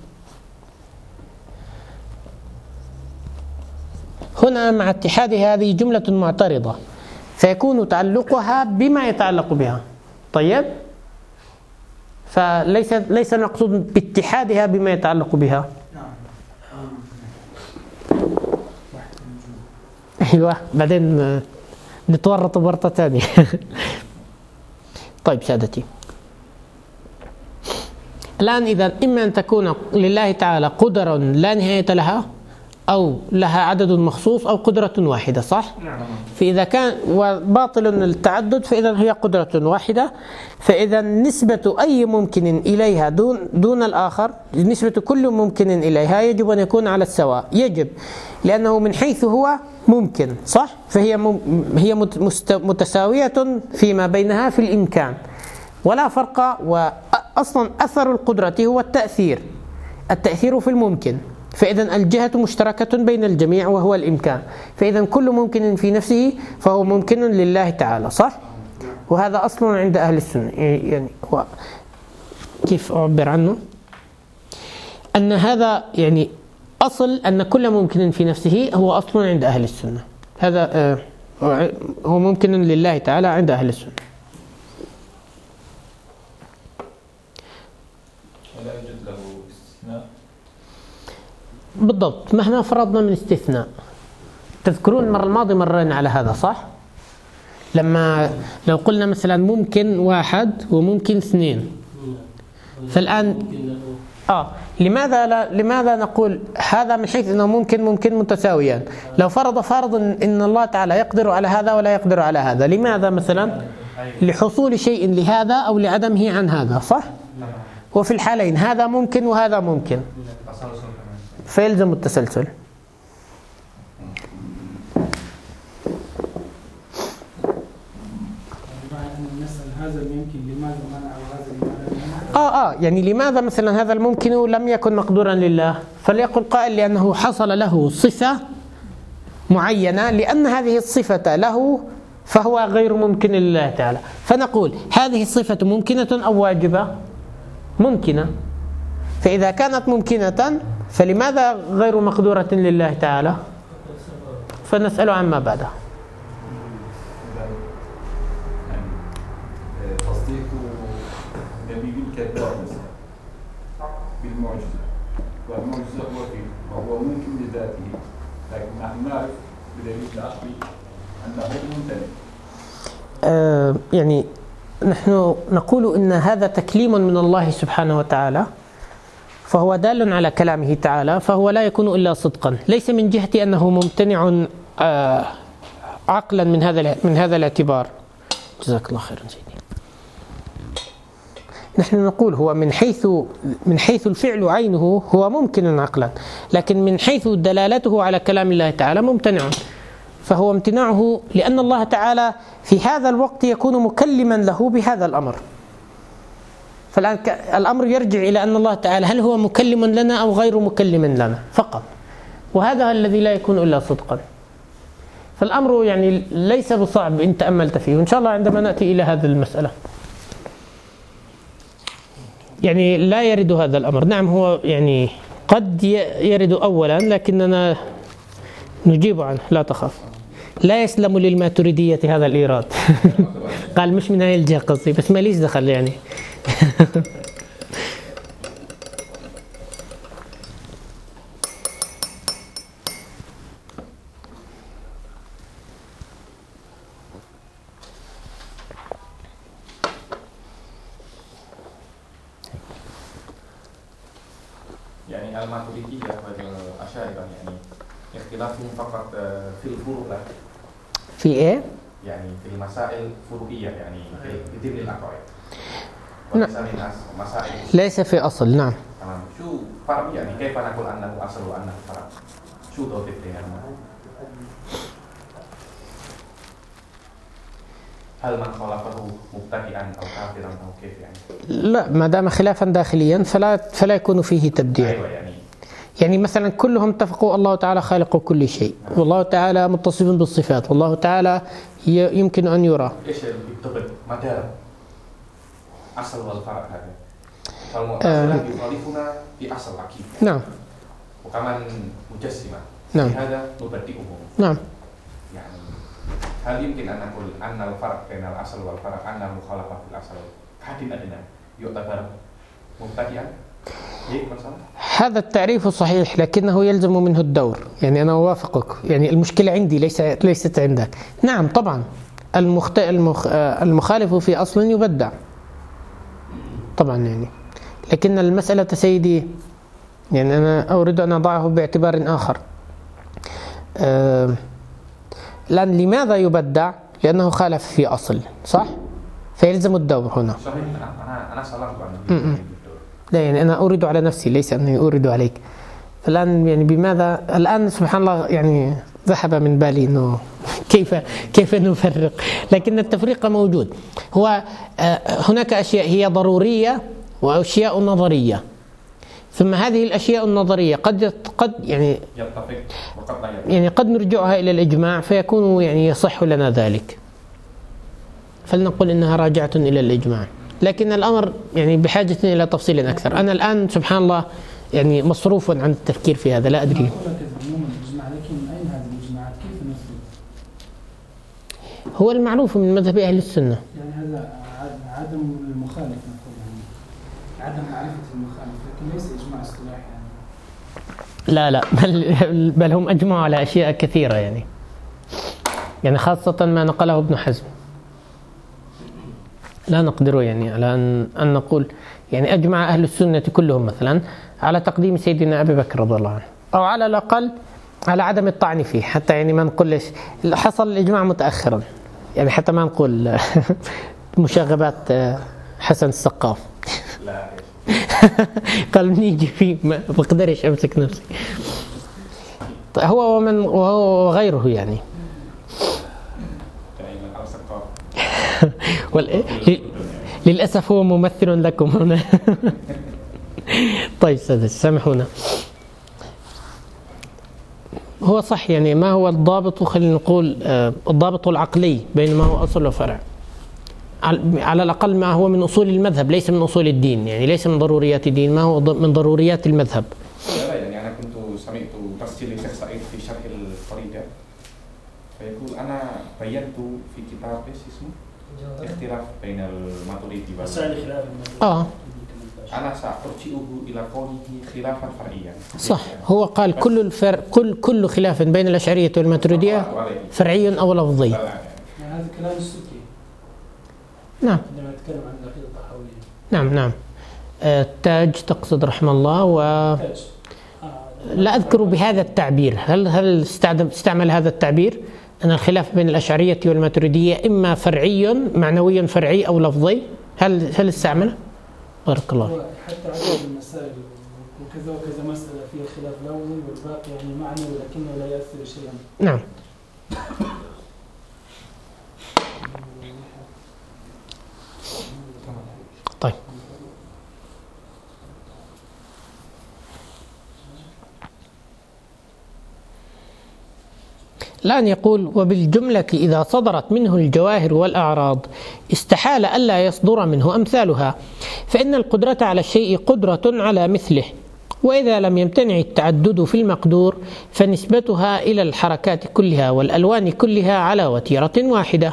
هنا مع اتحادها هذه جملة معترضة، فيكون تعلقها بما يتعلق بها. طيب، فليس المقصود باتحادها بما يتعلق بها. أيوة، بعدين نتورط ورطة ثانية. طيب سادتي، الآن إذا إما أن تكون لله تعالى قدرة لا نهاية لها، أو لها عدد مخصوص، أو قدرة واحدة، صح؟ فإذا كان وباطل التعدد فإذا هي قدرة واحدة، فإذا نسبة أي ممكن إليها دون الآخر، نسبة كل ممكن إليها يجب أن يكون على السواء. يجب، لأنه من حيث هو ممكن، صح؟ فهي هي متساوية فيما بينها في الإمكان، ولا فرق. وأصلا أثر القدرة هو التأثير في الممكن، فإذا الجهة مشتركة بين الجميع وهو الإمكان، فإذا كل ممكن في نفسه فهو ممكن لله تعالى، صح؟ وهذا أصل عند أهل السنة. يعني كيف أعبر عنه؟ أن هذا يعني أصل أن كل ممكن في نفسه هو أصل عند أهل السنة. هذا هو ممكن لله تعالى عند أهل السنة. ولا يوجد له استثناء؟ بالضبط، مهما فرضنا من استثناء. تذكرون المرة الماضية مرينا على هذا، صح؟ لو قلنا مثلا ممكن واحد وممكن اثنين، فالآن لماذا نقول هذا من حيث أنه ممكن متساويان؟ لو فرض أن الله تعالى يقدر على هذا ولا يقدر على هذا، لماذا مثلا؟ لحصول شيء لهذا أو لعدمه عن هذا، صح؟ وفي الحالين هذا ممكن وهذا ممكن، فيلزم التسلسل. هذا الممكن لماذا منع وهذا لماذا؟ يعني لماذا مثلا هذا الممكن لم يكن مقدورا لله؟ فليقل قائل لأنه حصل له صفة معينة، لأن هذه الصفة له فهو غير ممكن لله تعالى، فنقول هذه الصفة ممكنة أو واجبة؟ ممكنة. فإذا كانت ممكنة فلماذا غير مقدورة لله تعالى؟ فنسأل عما بعدها. تصديق النبي بالكذاب بالمعجزة، والمعجزة هو فيه وهو ممكن لذاته، لكن نحن نعرف بدليل العقل أنه ممتنع. يعني نحن نقول إن هذا تكليم من الله سبحانه وتعالى، فهو دال على كلامه تعالى، فهو لا يكون إلا صدقا، ليس من جهة أنه ممتنع عقلا من هذا الاعتبار. جزاك الله خيرا سيدي. نحن نقول هو من حيث الفعل عينه هو ممكن عقلا، لكن من حيث دلالته على كلام الله تعالى ممتنع، فهو امتناعه لأن الله تعالى في هذا الوقت يكون مكلما له بهذا الأمر. فالآن الأمر يرجع إلى أن الله تعالى هل هو مكلم لنا أو غير مكلم لنا فقط، وهذا الذي لا يكون إلا صدقا. فالأمر يعني ليس بصعب إن تأملت فيه، وإن شاء الله عندما نأتي إلى هذه المسألة. يعني لا يرد هذا الأمر. نعم هو يعني قد يرد أولا لكننا نجيب عنه لا تخاف. لا يسلم للماتريدية هذا الإيراد. قال مش من هاي الجهة قصدي بس ما ليش دخل يعني. يعني الماتريدية والأشاعرة يعني اختلافهم فقط في الفروع. في إيه؟ يعني في المسائل فروعية يعني في ضمن العقائد. نعم. مسائل ليس في أصل. نعم. تمام. شو فرق يعني كيف نقول أنه أصل وأنه فرع؟ شو ضابط بينهما؟ هل من خالفه مبتدئا أو كافرا أو كيف يعني؟ لا ما دام خلافا داخليا فلا يكون فيه تبديع. أيوة يعني مثلا كلهم اتفقوا الله تعالى خالق كل شيء والله تعالى متصف بالصفات والله تعالى يمكن أن يرى. إيش اللي بالضبط مدار أصل والفرع هذا؟ فالمعتزلة يخالفنا في أصل أكيد. نعم. وكمان مجسمة. نعم. لهذا نبدئهم. نعم. يعني هل يمكن أن نقول أن الفرق بين الأصل والفرع أن المخالفة في الأصل حد أدنى يعتبر مبتدئا؟ هذا التعريف صحيح لكنه يلزم منه الدور. يعني أنا أوافقك يعني المشكلة عندي ليست عندك. نعم طبعا المخالف في أصل يبدع طبعا يعني لكن المسألة سيدي يعني أنا أريد أن أضعه باعتبار آخر. لأن لماذا يبدع؟ لأنه خالف في أصل صح؟ فيلزم الدور هنا. صحيح. أنا سألت عن لا يعني أنا أريد على نفسي ليس أني أريد عليك. فالآن يعني بماذا الآن سبحان الله يعني ذهب من بالي إنه كيف نفرق لكن التفريق موجود. هو هناك أشياء هي ضرورية وأشياء نظرية ثم هذه الأشياء النظرية قد يعني يتفق وقد لا يتفق. يعني قد نرجعها إلى الإجماع فيكون يعني يصح لنا ذلك فلنقول إنها راجعة إلى الإجماع لكن الأمر يعني بحاجة إلى تفصيل أكثر. أنا الآن سبحان الله يعني مصروف عن التفكير في هذا لا أدري. هو المعروف من مذهب أهل السنة. يعني هذا عدم المخالف نقول يعني عدم معرفة المخالف لكن ليس إجماع اصطلاحي يعني. لا بل هم أجمعوا على أشياء كثيرة يعني خاصة ما نقله ابن حزم. لا نقدر يعني على أن نقول يعني أجمع أهل السنة كلهم مثلا على تقديم سيدنا أبي بكر رضي الله عنه أو على الأقل على عدم الطعن فيه حتى يعني ما نقولش حصل الإجماع متأخرا يعني حتى ما نقول مشاغبات حسن السقاف. لا قال نيجي فيه ما بقدرش أمسك نفسي. هو وهو غيره يعني. للأسف هو ممثل لكم هنا. طيب سامحونا. هو صح يعني ما هو الضابط خلينا نقول الضابط العقلي بين ما هو أصل وفرع على الأقل ما هو من أصول المذهب ليس من أصول الدين يعني ليس من ضروريات الدين ما هو من ضروريات المذهب. لا يعني أنا كنت سمعت تفسير الشيخ سعيد في شرح الفريدة فيقول أنا بينت في كتاب إيش اسمه اختلاف بين الماتريدي أنا سأرجئه إلى قوله خلافا فرعيا. صح هو قال كل خلاف بين الأشعرية والماتريدية فرعي أو لفظي. هذا كلام السكي. نعم. عندما نتكلم عن العقيدة الطحاوية. نعم. التاج تقصد رحمه الله لا أذكر بهذا التعبير هل استعمل هذا التعبير أن الخلاف بين الأشعرية والماتريدية إما فرعي معنوي فرعي أو لفظي هل استعمله؟ بارك الله. حتى عدد المسائل وكذا وكذا مسألة فيها خلاف لفظي والباقي يعني معنوي ولكنه لا يؤثر شيئا. نعم. طيب. الآن يقول وبالجملة إذا صدرت منه الجواهر والأعراض استحال ألا يصدر منه أمثالها، فإن القدرة على الشيء قدرة على مثله، وإذا لم يمتنع التعدد في المقدور فنسبتها إلى الحركات كلها والألوان كلها على وتيرة واحدة،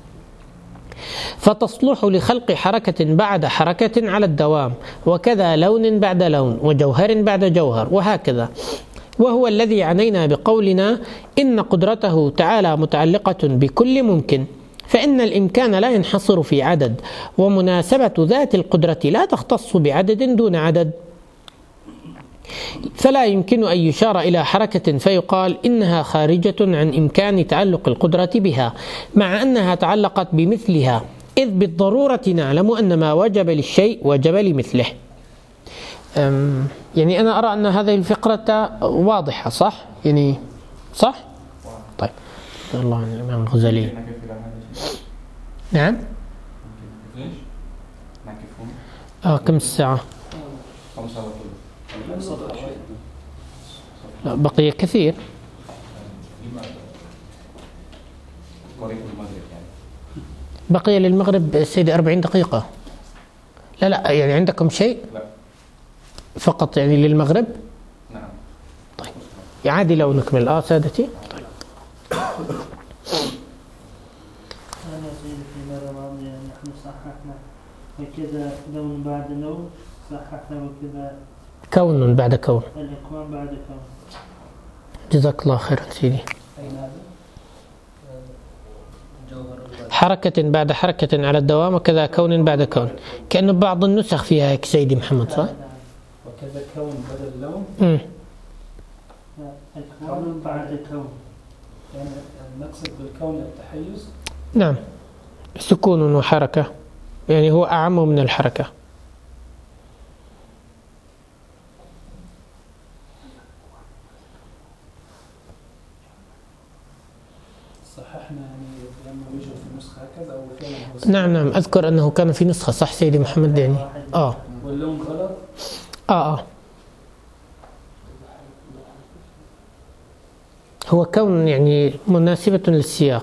فتصلح لخلق حركة بعد حركة على الدوام، وكذا لون بعد لون وجوهر بعد جوهر وهكذا. وهو الذي عنينا بقولنا إن قدرته تعالى متعلقة بكل ممكن، فإن الإمكان لا ينحصر في عدد، ومناسبة ذات القدرة لا تختص بعدد دون عدد، فلا يمكن أن يشار إلى حركة فيقال إنها خارجة عن إمكان تعلق القدرة بها مع أنها تعلقت بمثلها، إذ بالضرورة نعلم أن ما وجب للشيء وجب لمثله. يعني أنا أرى أن هذه الفقرة واضحة، صح؟ يعني صح؟ طيب الله عن الإمام الغزالي. نعم. كم الساعة؟ لا بقي كثير. بقي للمغرب سيدي 40 دقيقة. لا يعني عندكم شيء؟ لا فقط يعني للمغرب؟ نعم. طيب عادي لو نكمل سادتي. طيب. أنا سيدي في مرة ماضية نحن صححنا وكذا لون بعد لون، صححنا وكذا كون بعد كون، الإكوان بعد كون. جزاك الله خيرا سيدي. حركة بعد حركة على الدوام وكذا كون بعد كون، كأنه بعض النسخ فيها هيك سيدي محمد، صح؟ وكذا كون بدل لون. كون بعد كون، يعني نقصد بالكون التحيز. نعم، سكون وحركة، يعني هو أعم من الحركة. صححنا يعني لأنه يوجد في نسخة هكذا أو فعلا. نعم أذكر أنه كان في نسخة، صح سيدي محمد يعني. واللون غلط. هو كون يعني مناسبة للسياق.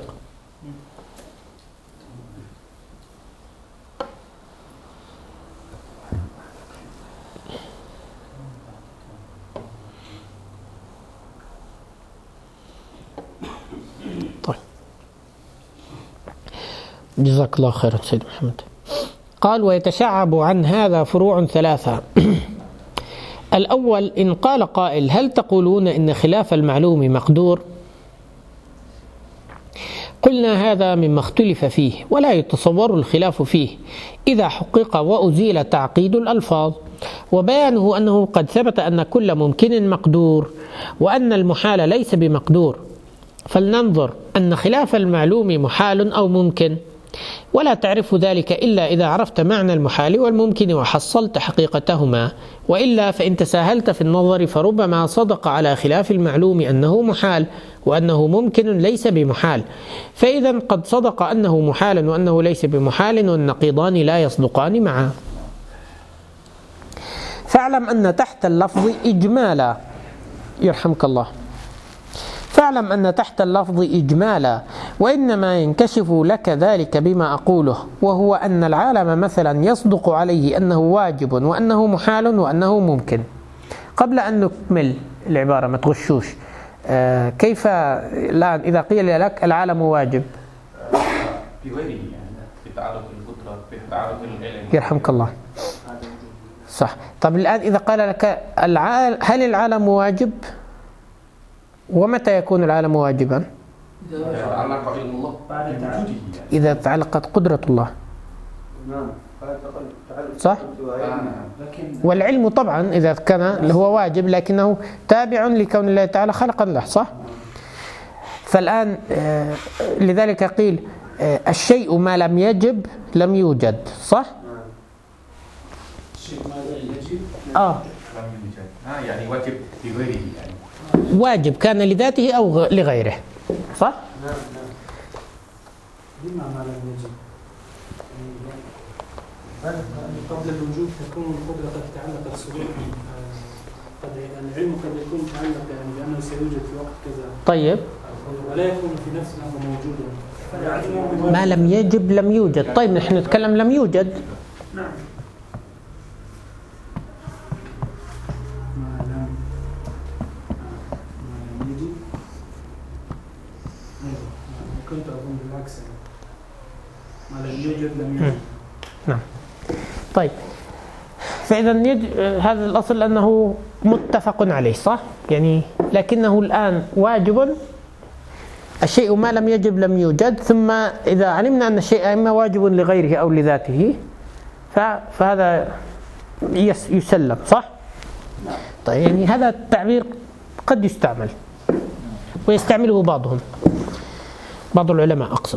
طيب جزاك الله خيرا سيد محمد. قال ويتشعب عن هذا فروع ثلاثة. الأول إن قال قائل هل تقولون إن خلاف المعلوم مقدور؟ قلنا هذا مما اختلف فيه ولا يتصور الخلاف فيه إذا حقق وأزيل تعقيد الألفاظ، وبيانه أنه قد ثبت أن كل ممكن مقدور وأن المحال ليس بمقدور، فلننظر أن خلاف المعلوم محال أو ممكن، ولا تعرف ذلك إلا إذا عرفت معنى المحال والممكن وحصلت حقيقتهما، وإلا فإن تساهلت في النظر فربما صدق على خلاف المعلوم أنه محال وأنه ممكن ليس بمحال، فإذا قد صدق أنه محال وأنه ليس بمحال والنقيضان لا يصدقان معا. فاعلم أن تحت اللفظ إجمالا، يرحمك الله، فاعلم أن تحت اللفظ إجمالا، وإنما ينكشف لك ذلك بما أقوله، وهو أن العالم مثلا يصدق عليه أنه واجب وأنه محال وأنه ممكن. قبل أن نكمل العبارة ما تغشوش، كيف الآن إذا قيل لك العالم واجب؟ بغيره يعني بتعارض القدرة بتعارض العلم. يرحمك الله، صح. طب الآن إذا قال لك هل العالم واجب؟ ومتى يكون العالم واجبا؟ إذا تعلقت قدرة الله، صح؟ والعلم طبعا إذا كان اللي هو واجب لكنه تابع لكون الله تعالى خلقا له، صح؟ فالآن لذلك قيل الشيء ما لم يجب لم يوجد، صح؟ الشيء ما يجب لم يوجد، يعني واجب بغيره، يعني واجب كان لذاته أو لغيره، صح؟ نعم. بما ما لم يجب، قبل الوجود تكون القدرة قد تعلقت سبوع، قد العلم قد يكون تعلق يعني بأنه سيوجد في وقت كذا. طيب ولا يكون في نفس الأمر موجودا. ما لم يجب لم يوجد. طيب نحن نتكلم لم يوجد. نعم. كنت أظن بالعكس، ما لم يوجد لم يوجد. نعم. طيب فإذا هذا الأصل أنه متفق عليه صح؟ يعني لكنه الآن واجب، الشيء ما لم يجب لم يوجد، ثم إذا علمنا أن الشيء إما واجب لغيره أو لذاته فهذا يسلم صح؟ طيب يعني هذا التعبير قد يستعمل ويستعمله بعض العلماء أقصد.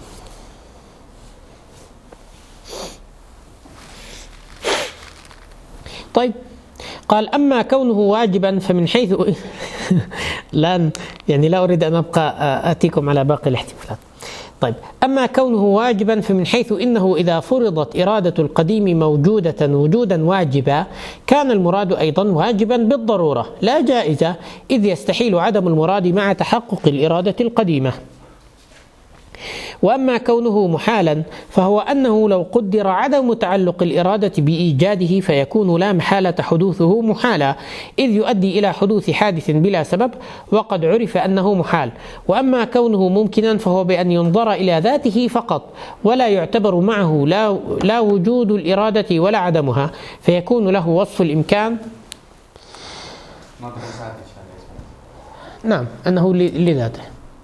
طيب قال أما كونه واجبا فمن حيث لا أريد أن أبقى أتيكم على باقي الاحتمالات. طيب أما كونه واجبا فمن حيث إنه إذا فرضت إرادة القديم موجودة وجودا واجبا كان المراد أيضا واجبا بالضرورة لا جائزة، إذ يستحيل عدم المراد مع تحقق الإرادة القديمة. وأما كونه محالا فهو أنه لو قدر عدم تعلق الإرادة بإيجاده فيكون لا محالة حدوثه محالا، إذ يؤدي إلى حدوث حادث بلا سبب وقد عرف أنه محال. وأما كونه ممكنا فهو بأن ينظر إلى ذاته فقط ولا يعتبر معه لا وجود الإرادة ولا عدمها، فيكون له وصف الإمكان. نعم أنه لذاته.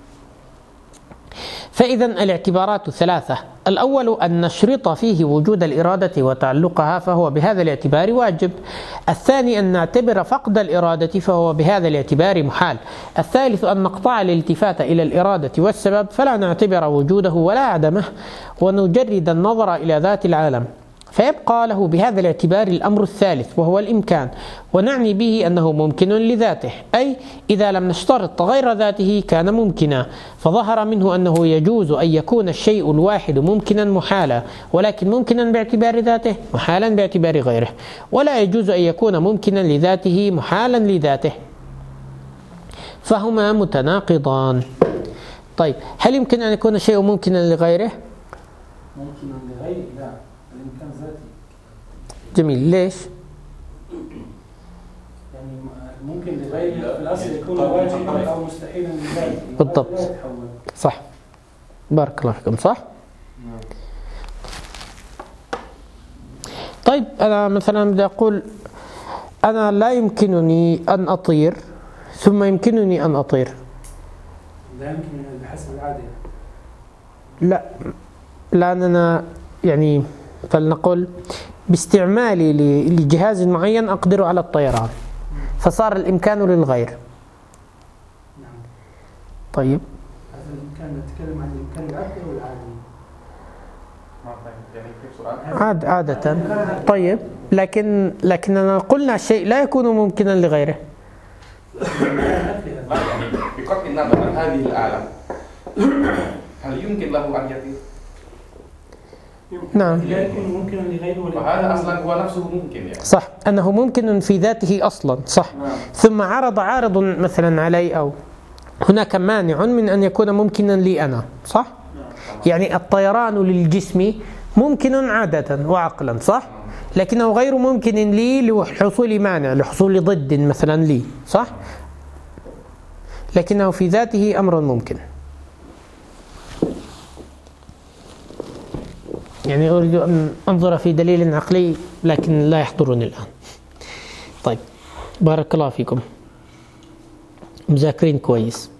فإذا الاعتبارات ثلاثة: الأول أن نشرط فيه وجود الإرادة وتعلقها فهو بهذا الاعتبار واجب. الثاني أن نعتبر فقد الإرادة فهو بهذا الاعتبار محال. الثالث أن نقطع الالتفات إلى الإرادة والسبب فلا نعتبر وجوده ولا عدمه ونجرد النظر إلى ذات العالم، فيبقى له بهذا الاعتبار الأمر الثالث وهو الإمكان، ونعني به أنه ممكن لذاته، أي إذا لم نشترط غير ذاته كان ممكنا، فظهر منه أنه يجوز أن يكون الشيء الواحد ممكنا محالا، ولكن ممكنا باعتبار ذاته محالا باعتبار غيره، ولا يجوز أن يكون ممكنا لذاته محالا لذاته، فهما متناقضان. طيب هل يمكن أن يكون الشيء ممكنا لغيره؟ ممكنا لغيره لا، الإمكان ذاتي. جميل. ليش؟ يعني ممكن لغيره في الأصل يكون واجبا أو مستحيلا لذاته. بالضبط. صح. بارك الله فيكم. صح؟ طيب أنا مثلا بدي أقول أنا لا يمكنني أن أطير ثم يمكنني أن أطير. لا يمكن بحسب العادة. لا، لأننا يعني فلنقل باستعمالي لجهاز معين أقدر على الطيران، فصار الإمكان للغير. طيب هذا الإمكان نتكلم عن الإمكان العقلي والعادي. عادة. طيب لكننا قلنا الشيء لا يكون ممكنا لغيره. بقطع النظر عن هذه الآلة هل يمكن له أن يطير؟ نعم. لا يكون ممكنا لغيره. وهذا أصلا هو نفسه ممكن يعني. صح، أنه ممكن في ذاته أصلا. صح. ثم عارض مثلا علي أو هناك مانع من أن يكون ممكنا لي أنا. صح؟ يعني الطيران للجسم ممكن عادة وعقلا. صح؟ لكنه غير ممكن لي لحصول مانع، لحصول ضد مثلا لي. صح؟ لكنه في ذاته أمر ممكن. يعني أريد أن أنظر في دليل عقلي لكن لا يحضرني الآن. طيب بارك الله فيكم، مذاكرين كويس.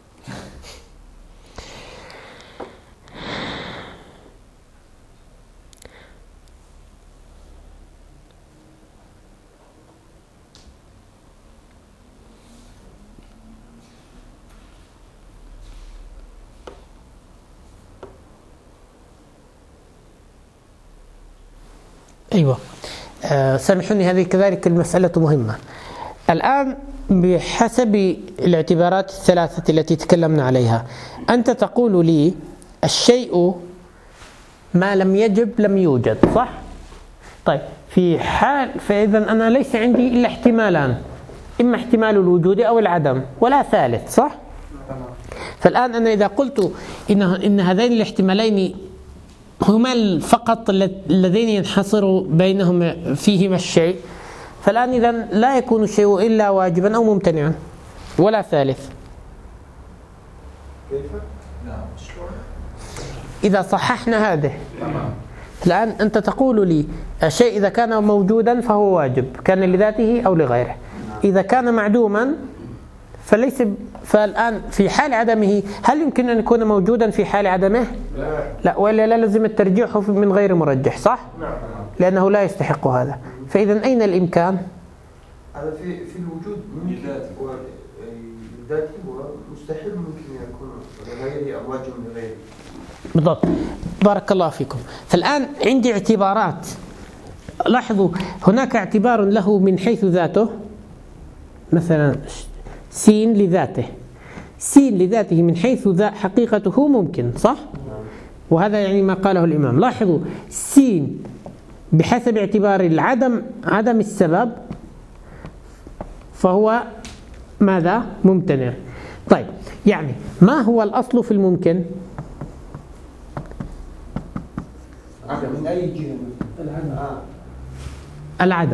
أيوة. سامحوني، هذه كذلك المسألة مهمة. الآن بحسب الاعتبارات الثلاثة التي تكلمنا عليها، أنت تقول لي الشيء ما لم يجب لم يوجد. صح؟ طيب في حال، فإذا أنا ليس عندي إلا احتمالان، إما احتمال الوجود أو العدم ولا ثالث. صح؟ فالآن أنا إذا قلت إن هذين الاحتمالين هما فقط اللذين ينحصر بينهما فيهما الشيء، فالآن إذا لا يكون الشيء إلا واجبا أو ممتنعا ولا ثالث. كيف؟ نعم. إذا صححنا هذه الآن أنت تقول لي الشيء إذا كان موجودا فهو واجب، كان لذاته أو لغيره. إذا كان معدوما فليس. فالآن في حال عدمه هل يمكن أن يكون موجودا في حال عدمه؟ لا، ولا لا لازم الترجيح من غير مرجح، صح؟ لأنه لا يستحق هذا. فإذا أين الإمكان؟ هذا في الوجود ممكن ذاتي ومستحيل ممكن يكون غيري أو واجب لغيري. بالضبط، بارك الله فيكم. فالآن عندي اعتبارات، لاحظوا هناك اعتبار له من حيث ذاته، مثلا سين لذاته، سين لذاته من حيث حقيقته ممكن، صح؟ وهذا يعني ما قاله الإمام. لاحظوا سين بحسب اعتبار عدم السبب فهو ماذا؟ ممتنع. طيب يعني ما هو الأصل في الممكن؟ من أي جهة؟ العدم.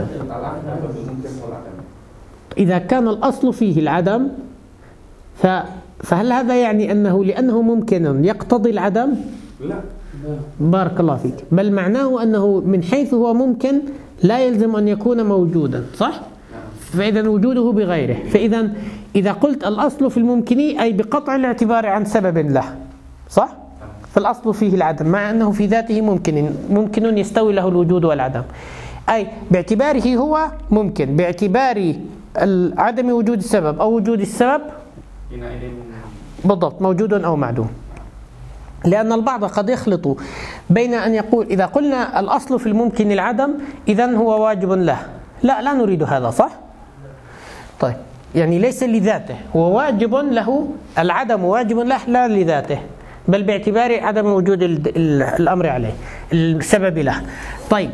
إذا كان الأصل فيه العدم فهل هذا يعني أنه لأنه ممكن يقتضي العدم؟ لا، بارك الله فيك. بل معناه أنه من حيث هو ممكن لا يلزم أن يكون موجودا، صح؟ فإذا وجوده بغيره. فإذا إذا قلت الأصل في الممكن أي بقطع الاعتبار عن سبب له، صح؟ فالأصل فيه العدم مع أنه في ذاته ممكن يستوي له الوجود والعدم، أي باعتباره هو ممكن، باعتبار عدم وجود السبب أو وجود السبب بالضبط موجود أو معدوم. لأن البعض قد يخلط بين أن يقول إذا قلنا الأصل في الممكن العدم إذن هو واجب له. لا نريد هذا، صح؟ طيب يعني ليس لذاته، هو واجب له، العدم واجب له لا لذاته بل باعتبار عدم وجود الأمر عليه، السبب له. طيب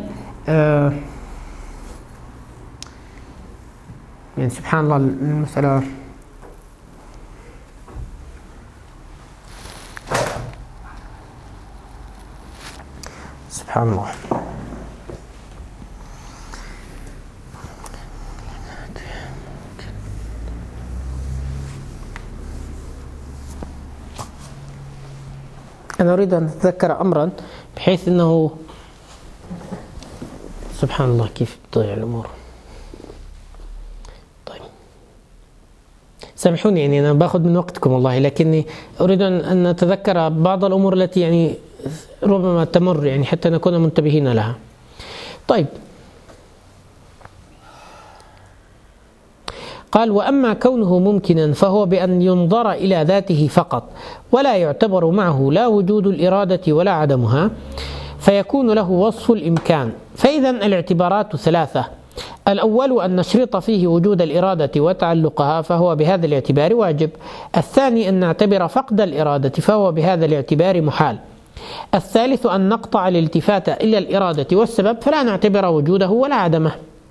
يعني سبحان الله المسألة سبحان الله. أنا أريد أن أتذكر أمرا بحيث أنه سبحان الله كيف تضيع الأمور. طيب سامحوني يعني أنا باخذ من وقتكم والله، لكني أريد أن أتذكر بعض الأمور التي يعني ربما تمر يعني حتى نكون منتبهين لها. طيب قال وأما كونه ممكنا فهو بأن ينظر إلى ذاته فقط ولا يعتبر معه لا وجود الإرادة ولا عدمها، فيكون له وصف الإمكان. فإذا الاعتبارات ثلاثة: الأول أن نشرط فيه وجود الإرادة وتعلقها فهو بهذا الاعتبار واجب. الثاني أن نعتبر فقد الإرادة فهو بهذا الاعتبار محال. الثالث أن نقطع الالتفات إلى الإرادة والسبب فلا نعتبر وجوده ولا عدمه،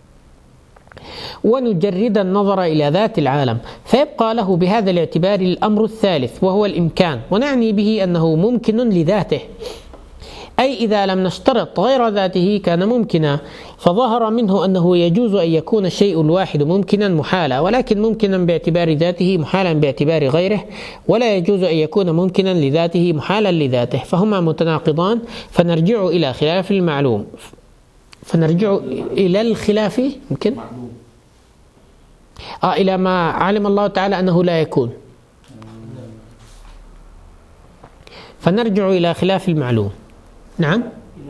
ونجرد النظر إلى ذات العالم فيبقى له بهذا الاعتبار الأمر الثالث وهو الإمكان، ونعني به أنه ممكن لذاته، أي إذا لم نشترط غير ذاته كان ممكنا، فظهر منه أنه يجوز أن يكون الشيء الواحد ممكنا محالا، ولكن ممكنا باعتبار ذاته محالا باعتبار غيره، ولا يجوز أن يكون ممكنا لذاته محالا لذاته، فهما متناقضان. فنرجع إلى خلاف المعلوم، فنرجع إلى الخلاف يمكن إلى ما علم الله تعالى أنه لا يكون، فنرجع إلى خلاف المعلوم. نعم.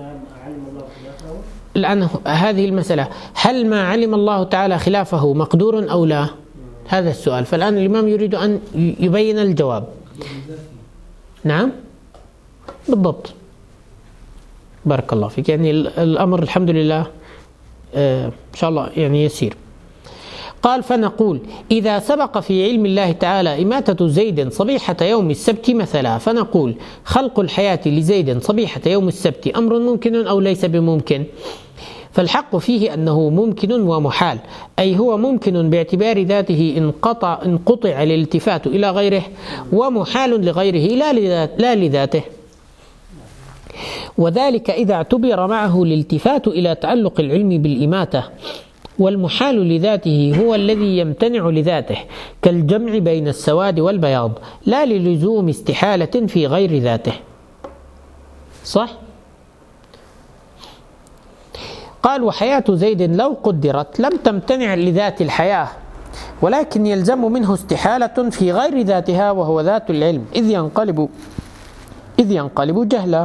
الآن هذه المسألة هل ما علم الله تعالى خلافه مقدور أو لا؟ هذا السؤال. فالآن الإمام يريد أن يبين الجواب. نعم بالضبط، بارك الله فيك. يعني الأمر الحمد لله إن شاء الله يعني يسير. قال فنقول إذا سبق في علم الله تعالى إماتة زيد صبيحة يوم السبت مثلا، فنقول خلق الحياة لزيد صبيحة يوم السبت أمر ممكن أو ليس بممكن؟ فالحق فيه أنه ممكن ومحال، أي هو ممكن باعتبار ذاته إن قطع الالتفات إلى غيره، ومحال لغيره لا لذاته، وذلك إذا اعتبر معه الالتفات إلى تعلق العلم بالإماتة. والمحال لذاته هو الذي يمتنع لذاته، كالجمع بين السواد والبياض، لا للزوم استحالة في غير ذاته. صح؟ قال وحياة زيد لو قدرت لم تمتنع لذات الحياة، ولكن يلزم منه استحالة في غير ذاتها وهو ذات العلم، إذ ينقلب جهلا.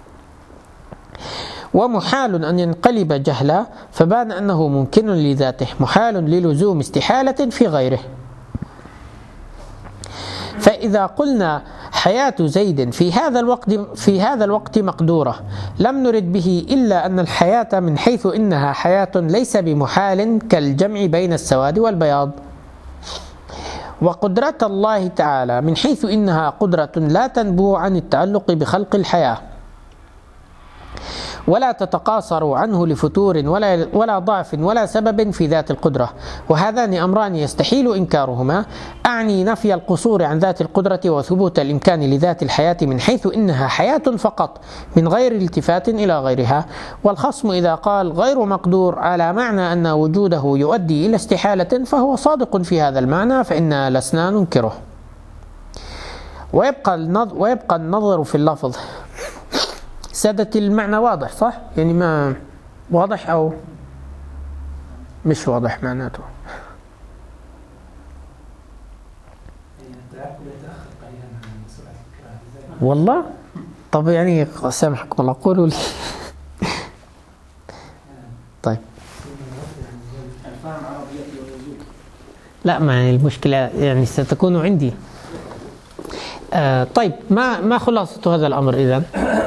ومحال أن ينقلب جهلا، فبان أنه ممكن لذاته، محال للزوم استحالة في غيره. فإذا قلنا حياة زيد في هذا الوقت مقدورة، لم نرد به إلا أن الحياة من حيث إنها حياة ليس بمحال كالجمع بين السواد والبياض. وقدرة الله تعالى من حيث إنها قدرة لا تنبو عن التعلق بخلق الحياة، ولا تتقاصر عنه لفتور ولا ضعف ولا سبب في ذات القدرة، وهذان أمران يستحيل إنكارهما، أعني نفي القصور عن ذات القدرة وثبوت الإمكان لذات الحياة من حيث إنها حياة فقط من غير التفات إلى غيرها. والخصم إذا قال غير مقدور على معنى أن وجوده يؤدي إلى استحالة فهو صادق في هذا المعنى، فإننا لسنا ننكره. ويبقى النظر في اللفظ. سادة المعنى واضح صح؟ يعني ما واضح أو مش واضح معناته؟ والله طب يعني سامحكم الله قولوا لي. طيب لا ما المشكلة يعني ستكون عندي. طيب ما خلاصة هذا الأمر إذن؟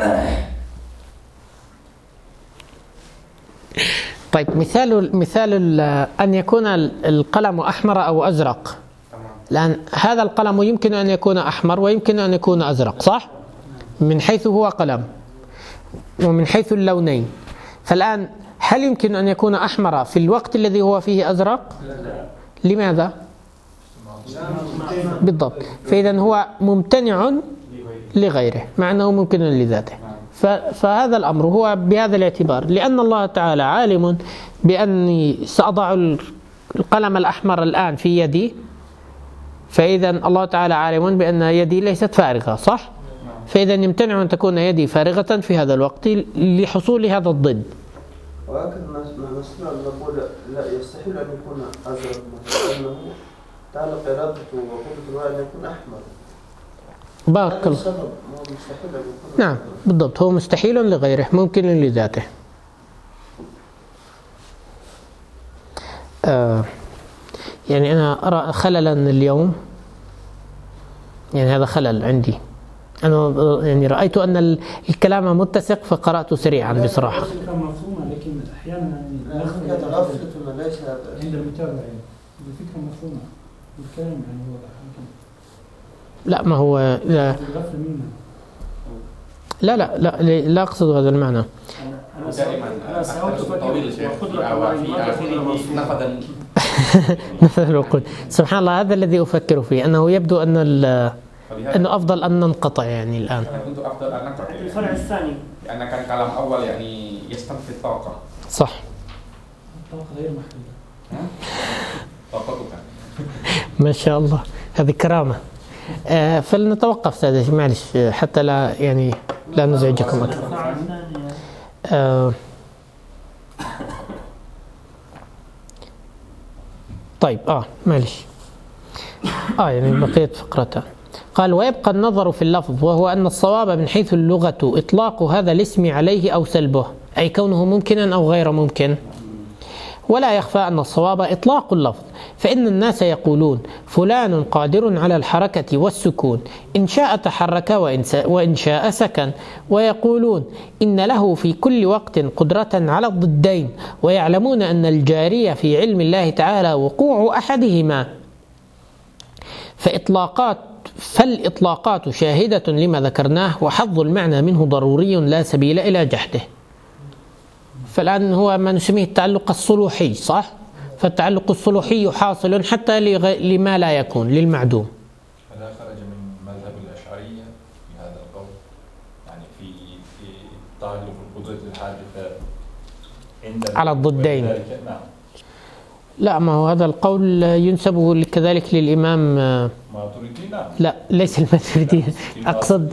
طيب مثال أن يكون القلم أحمر أو أزرق، لأن هذا القلم يمكن أن يكون أحمر ويمكن أن يكون أزرق صح؟ من حيث هو قلم ومن حيث اللونين. فالآن هل يمكن أن يكون أحمر في الوقت الذي هو فيه أزرق؟ لماذا؟ بالضبط، فإذا هو ممتنع لغيره مع أنه ممكن لذاته. فهذا الأمر هو بهذا الاعتبار، لأن الله تعالى عالم بأني سأضع القلم الأحمر الآن في يدي، فإذا الله تعالى عالم بأن يدي ليست فارغة صح؟ فإذا يمتنع أن تكون يدي فارغة في هذا الوقت لحصول هذا الضد. ولكن نستطيع أن نقول لا يستحيل أن يكون أزرق لأنه تعلق إرادته وقدرته أن يكون أحمر. بارك الله. نعم بالضبط، هو مستحيل لغيره ممكن لذاته. يعني أنا أرى خللا اليوم، يعني هذا خلل عندي. أنا يعني رأيت أن الكلام متسق فقرأت سريعا بصراحة. مفهومة لكن أحيانا ليس عند المتابعة الفكرة مفهومة والكلام يعني واضح. لا ما هو لا أقصد هذا المعنى. أنا سألت نفذ الوقود. سبحان الله، هذا الذي أفكر فيه، أنه يبدو أنه أفضل أن ننقطع يعني الآن. كنت أفضل أن ننقطع. الفرع الثاني لأن كان كلام أول يعني يستنفذ طاقة. صح. الطاقة غير محدودة. طاقتك. ما شاء الله، هذه كرامة. فلنتوقف سادتي معلش حتى لا نزعجكم أكثر. طيب معلش يعني بقيت فقرتان. قال ويبقى النظر في اللفظ، وهو أن الصواب من حيث اللغة إطلاق هذا الاسم عليه أو سلبه، أي كونه ممكنا أو غير ممكن. ولا يخفى أن الصواب إطلاق اللفظ، فإن الناس يقولون فلان قادر على الحركة والسكون، إن شاء تحرك وإن شاء سكن، ويقولون إن له في كل وقت قدرة على الضدين، ويعلمون أن الجاري في علم الله تعالى وقوع أحدهما. فالإطلاقات شاهدة لما ذكرناه، وحظ المعنى منه ضروري لا سبيل إلى جحده. فالآن هو ما نسميه التعلق الصلوحي، صح؟ فالتعلق الصلوحي حاصل حتى لما لا يكون، للمعدوم. هذا خرج من مذهب الأشعرية في هذا القول، يعني في تعلق القدرة الحادثة عند على الضدين. نعم. لا، ما هو هذا القول ينسب كذلك للإمام ماتريدي. نعم. لا، ليس الماتريدي، أقصد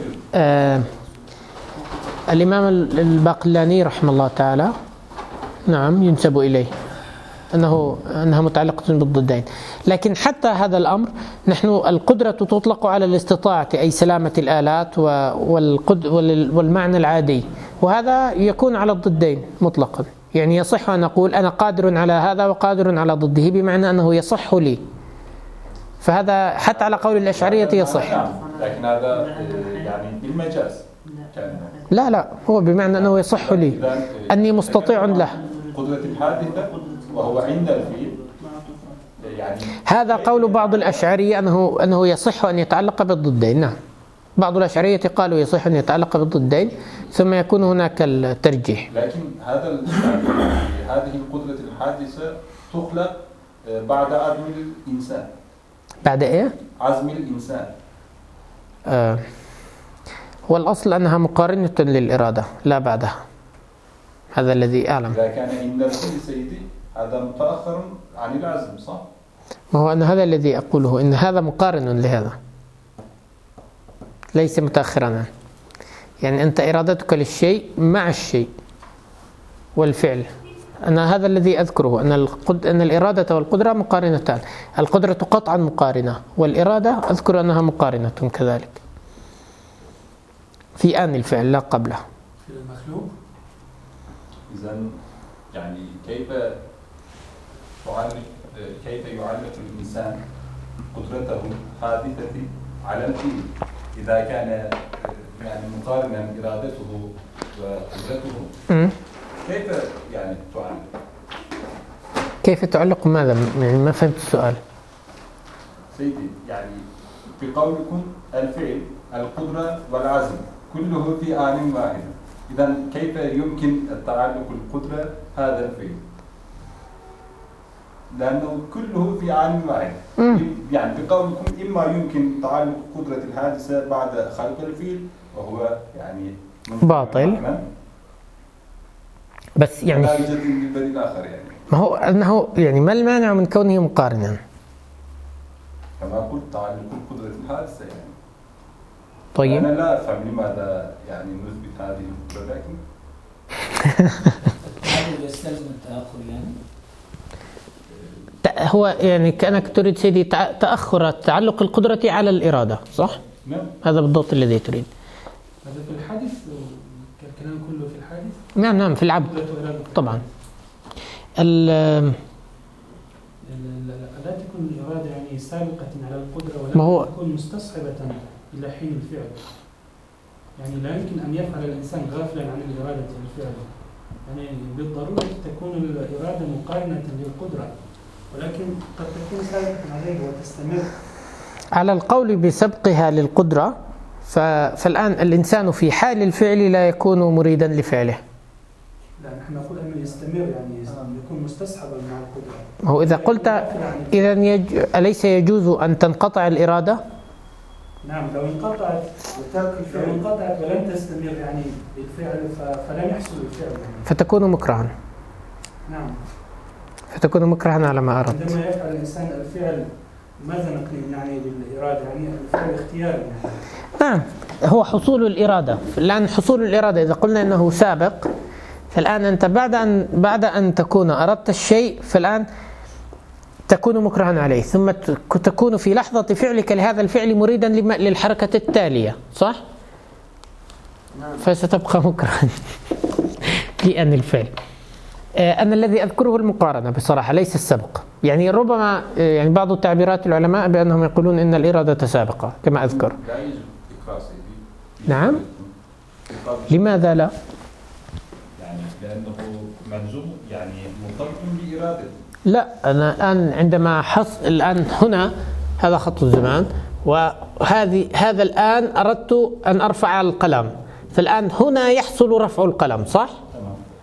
الإمام الباقلاني رحمه الله تعالى، نعم، ينسب إليه أنها متعلقة بالضدين. لكن حتى هذا الأمر، نحن القدرة تطلق على الاستطاعة، أي سلامة الآلات والمعنى العادي، وهذا يكون على الضدين مطلقا. يعني يصح أن أقول أنا قادر على هذا وقادر على ضده، بمعنى أنه يصح لي. فهذا حتى على قول الأشعرية يصح. لكن هذا يعني بالمجاز. لا، هو بمعنى أنه يصح لي، أني مستطيع له. قدرة الحادثة وهو عند الفيل، يعني هذا قول بعض الأشعرية أنه يصح أن يتعلق بالضدين. نعم، بعض الأشعرية قالوا يصح أن يتعلق بالضدين، ثم يكون هناك الترجيح. لكن هذه القدرة الحادثة تخلق بعد عزم الإنسان. بعد إيه؟ عزم الإنسان. والأصل أنها مقارنة للإرادة لا بعدها، هذا الذي أعلم. إذا كان عند الفيل سيدي هذا متأخر عن العزم، صح؟ ما هو أنا هذا الذي أقوله، إن هذا مقارن لهذا، ليس متأخرا. يعني أنت إرادتك للشيء مع الشيء والفعل. أنا هذا الذي أذكره، أن الإرادة والقدرة مقارنتان. القدرة قطعا مقارنة، والإرادة أذكر أنها مقارنة كذلك في آن الفعل لا قبله. في المخلوق. إذن يعني كيف يعلق الإنسان قدرته الحادثة على الفيل إذا كان يعني مقارنا إرادته وقدرته؟ كيف يعني تعلق؟ كيف تعلق ماذا؟ يعني ما فهمت السؤال. سيدي، يعني بقولكم الفعل، القدرة والعزم كله في آن واحد، إذن كيف يمكن التعلق القدرة هذا الفعل؟ لأنه كله في آن واحد. يعني بقولكم إما يمكن تعلق قدرة الحادثة بعد خلق الفيل، وهو يعني باطل. بس يعني لا يوجد بديل آخر. يعني ما هو أنه يعني ما المانع من كونه مقارنا؟ كما قلت تعلق قدرة الحادثة يعني. طيب. أنا لا أفهم لماذا يعني نثبت هذه القدرة، لكن هل يستلزم التأخر يعني؟ هو يعني كأنك تريد سيدي تأخر تعلق القدرة على الإرادة، صح؟ نعم. هذا بالضبط الذي تريد. هذا في الحادث، الكلام كله في الحادث. نعم، في العبد طبعا. لا تكون الإرادة يعني سابقة على القدرة، ولكن تكون مستصحبة إلى حين الفعل. يعني لا يمكن أن يفعل الإنسان غافلا عن الإرادة الفعل. يعني بالضرورة تكون الإرادة مقارنة للقدرة، ولكن قد تكون سابقة عليه وتستمر. على القول بسبقها للقدرة، فالآن الإنسان في حال الفعل لا يكون مريدا لفعله. لا، نحن نقول أنه يستمر، يعني يكون مستصحبا مع القدرة. هو إذا قلت إذن أليس يجوز أن تنقطع الإرادة؟ نعم، لو انقطعت ولم تستمر يعني بالفعل فلم يحصل الفعل يعني. فتكون مكرها. نعم، فتكون مكرها على ما أردت. عندما يفعل الإنسان الفعل ماذا نقول يعني بالإرادة؟ يعني الفعل اختياري يعني. نعم، هو حصول الإرادة. الآن حصول الإرادة إذا قلنا أنه سابق، فالآن أنت بعد أن تكون أردت الشيء، فالآن تكون مكرها عليه، ثم تكون في لحظة فعلك لهذا الفعل مريدا للحركة التالية، صح؟ فستبقى مكرها في أن الفعل. أنا الذي أذكره المقارنة بصراحة، ليس السبق. يعني ربما يعني بعض التعبيرات العلماء بأنهم يقولون إن الإرادة سابقة كما أذكر. لا يوجد إكراه سيدي. نعم. لماذا لا؟ يعني لأنه ملزوم، يعني مرتبط بإرادته. لا، أنا الآن عندما الآن هنا هذا خط الزمان، هذا الآن أردت أن أرفع القلم، فالآن هنا يحصل رفع القلم، صح؟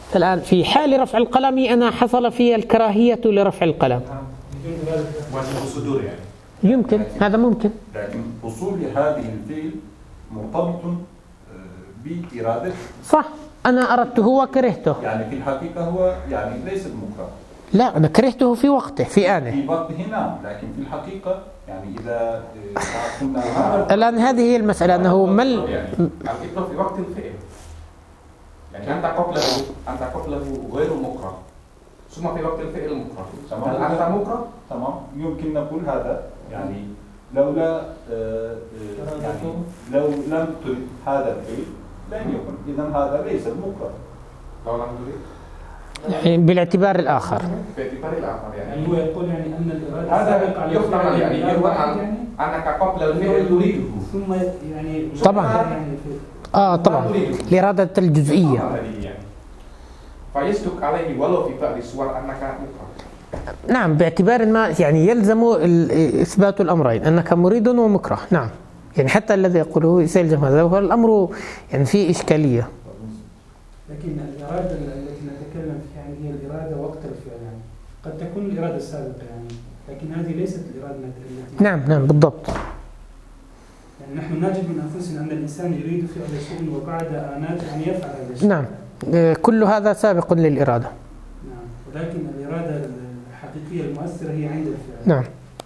الآن في حال رفع القلم أنا حصل في الكراهية لرفع القلم. وجه الصدور يعني. يمكن، هذا ممكن. لكن أصول هذه الفعل مرتبط بإرادة. صح، أنا أردته وكرهته. يعني في الحقيقة هو يعني ليس المكره. لا، أنا كرهته في وقته، في آنه. في وقته نعم، لكن في الحقيقة يعني إذا كنا الآن هذه هي المسألة، أنه مل يعني الإكراه في وقت الفعل. يعني أنت قبله غير مكره، ثم في وقت الفعل مكره. هل أنت مكره؟ تمام، يمكن نقول هذا يعني لولا يعني لو لم ترد هذا الفعل لن يكن، إذا هذا ليس المكره. لو لم ترد يعني بالاعتبار الآخر. باعتبار الآخر يعني هو يقول يعني أن الإرادة هذا يحتمل يعني أنك قبل الفعل تريده ثم يعني طبعا طبعا الإرادة الجزئية. يعني فيصدق عليه ولو في بعض الصور أنك مكره. نعم، باعتبار ما يعني يلزم إثبات الأمرين، أنك مريد ومكره. نعم، يعني حتى الذي يقوله سيلزم هذا، والأمر يعني فيه إشكالية. لكن الإرادة التي نتكلم فيها يعني هي الإرادة وقت الفعل، يعني قد تكون الإرادة السابقة يعني، لكن هذه ليست الإرادة التي نعم بالضبط. يعني نحن نجد من أنفسنا أن الإنسان يريد فعل شيء وبعد آنات يعني يفعل هذا الشيء. نعم، كل هذا سابق للإرادة. نعم، ولكن الإرادة الحقيقية المؤثرة هي عند الفعل. نعم،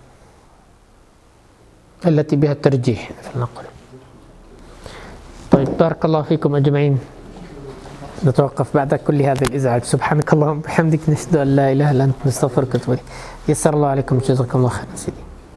التي بها الترجيح نقول. طيب، بارك الله فيكم أجمعين. نتوقف بعد كل هذا الإزعاج. سبحانك اللهم وبحمدك، نشهد أن لا إله إلا أنت، نستغفرك ونتوب إليك. يسر الله عليكم، جزاكم الله خيرا سيدي.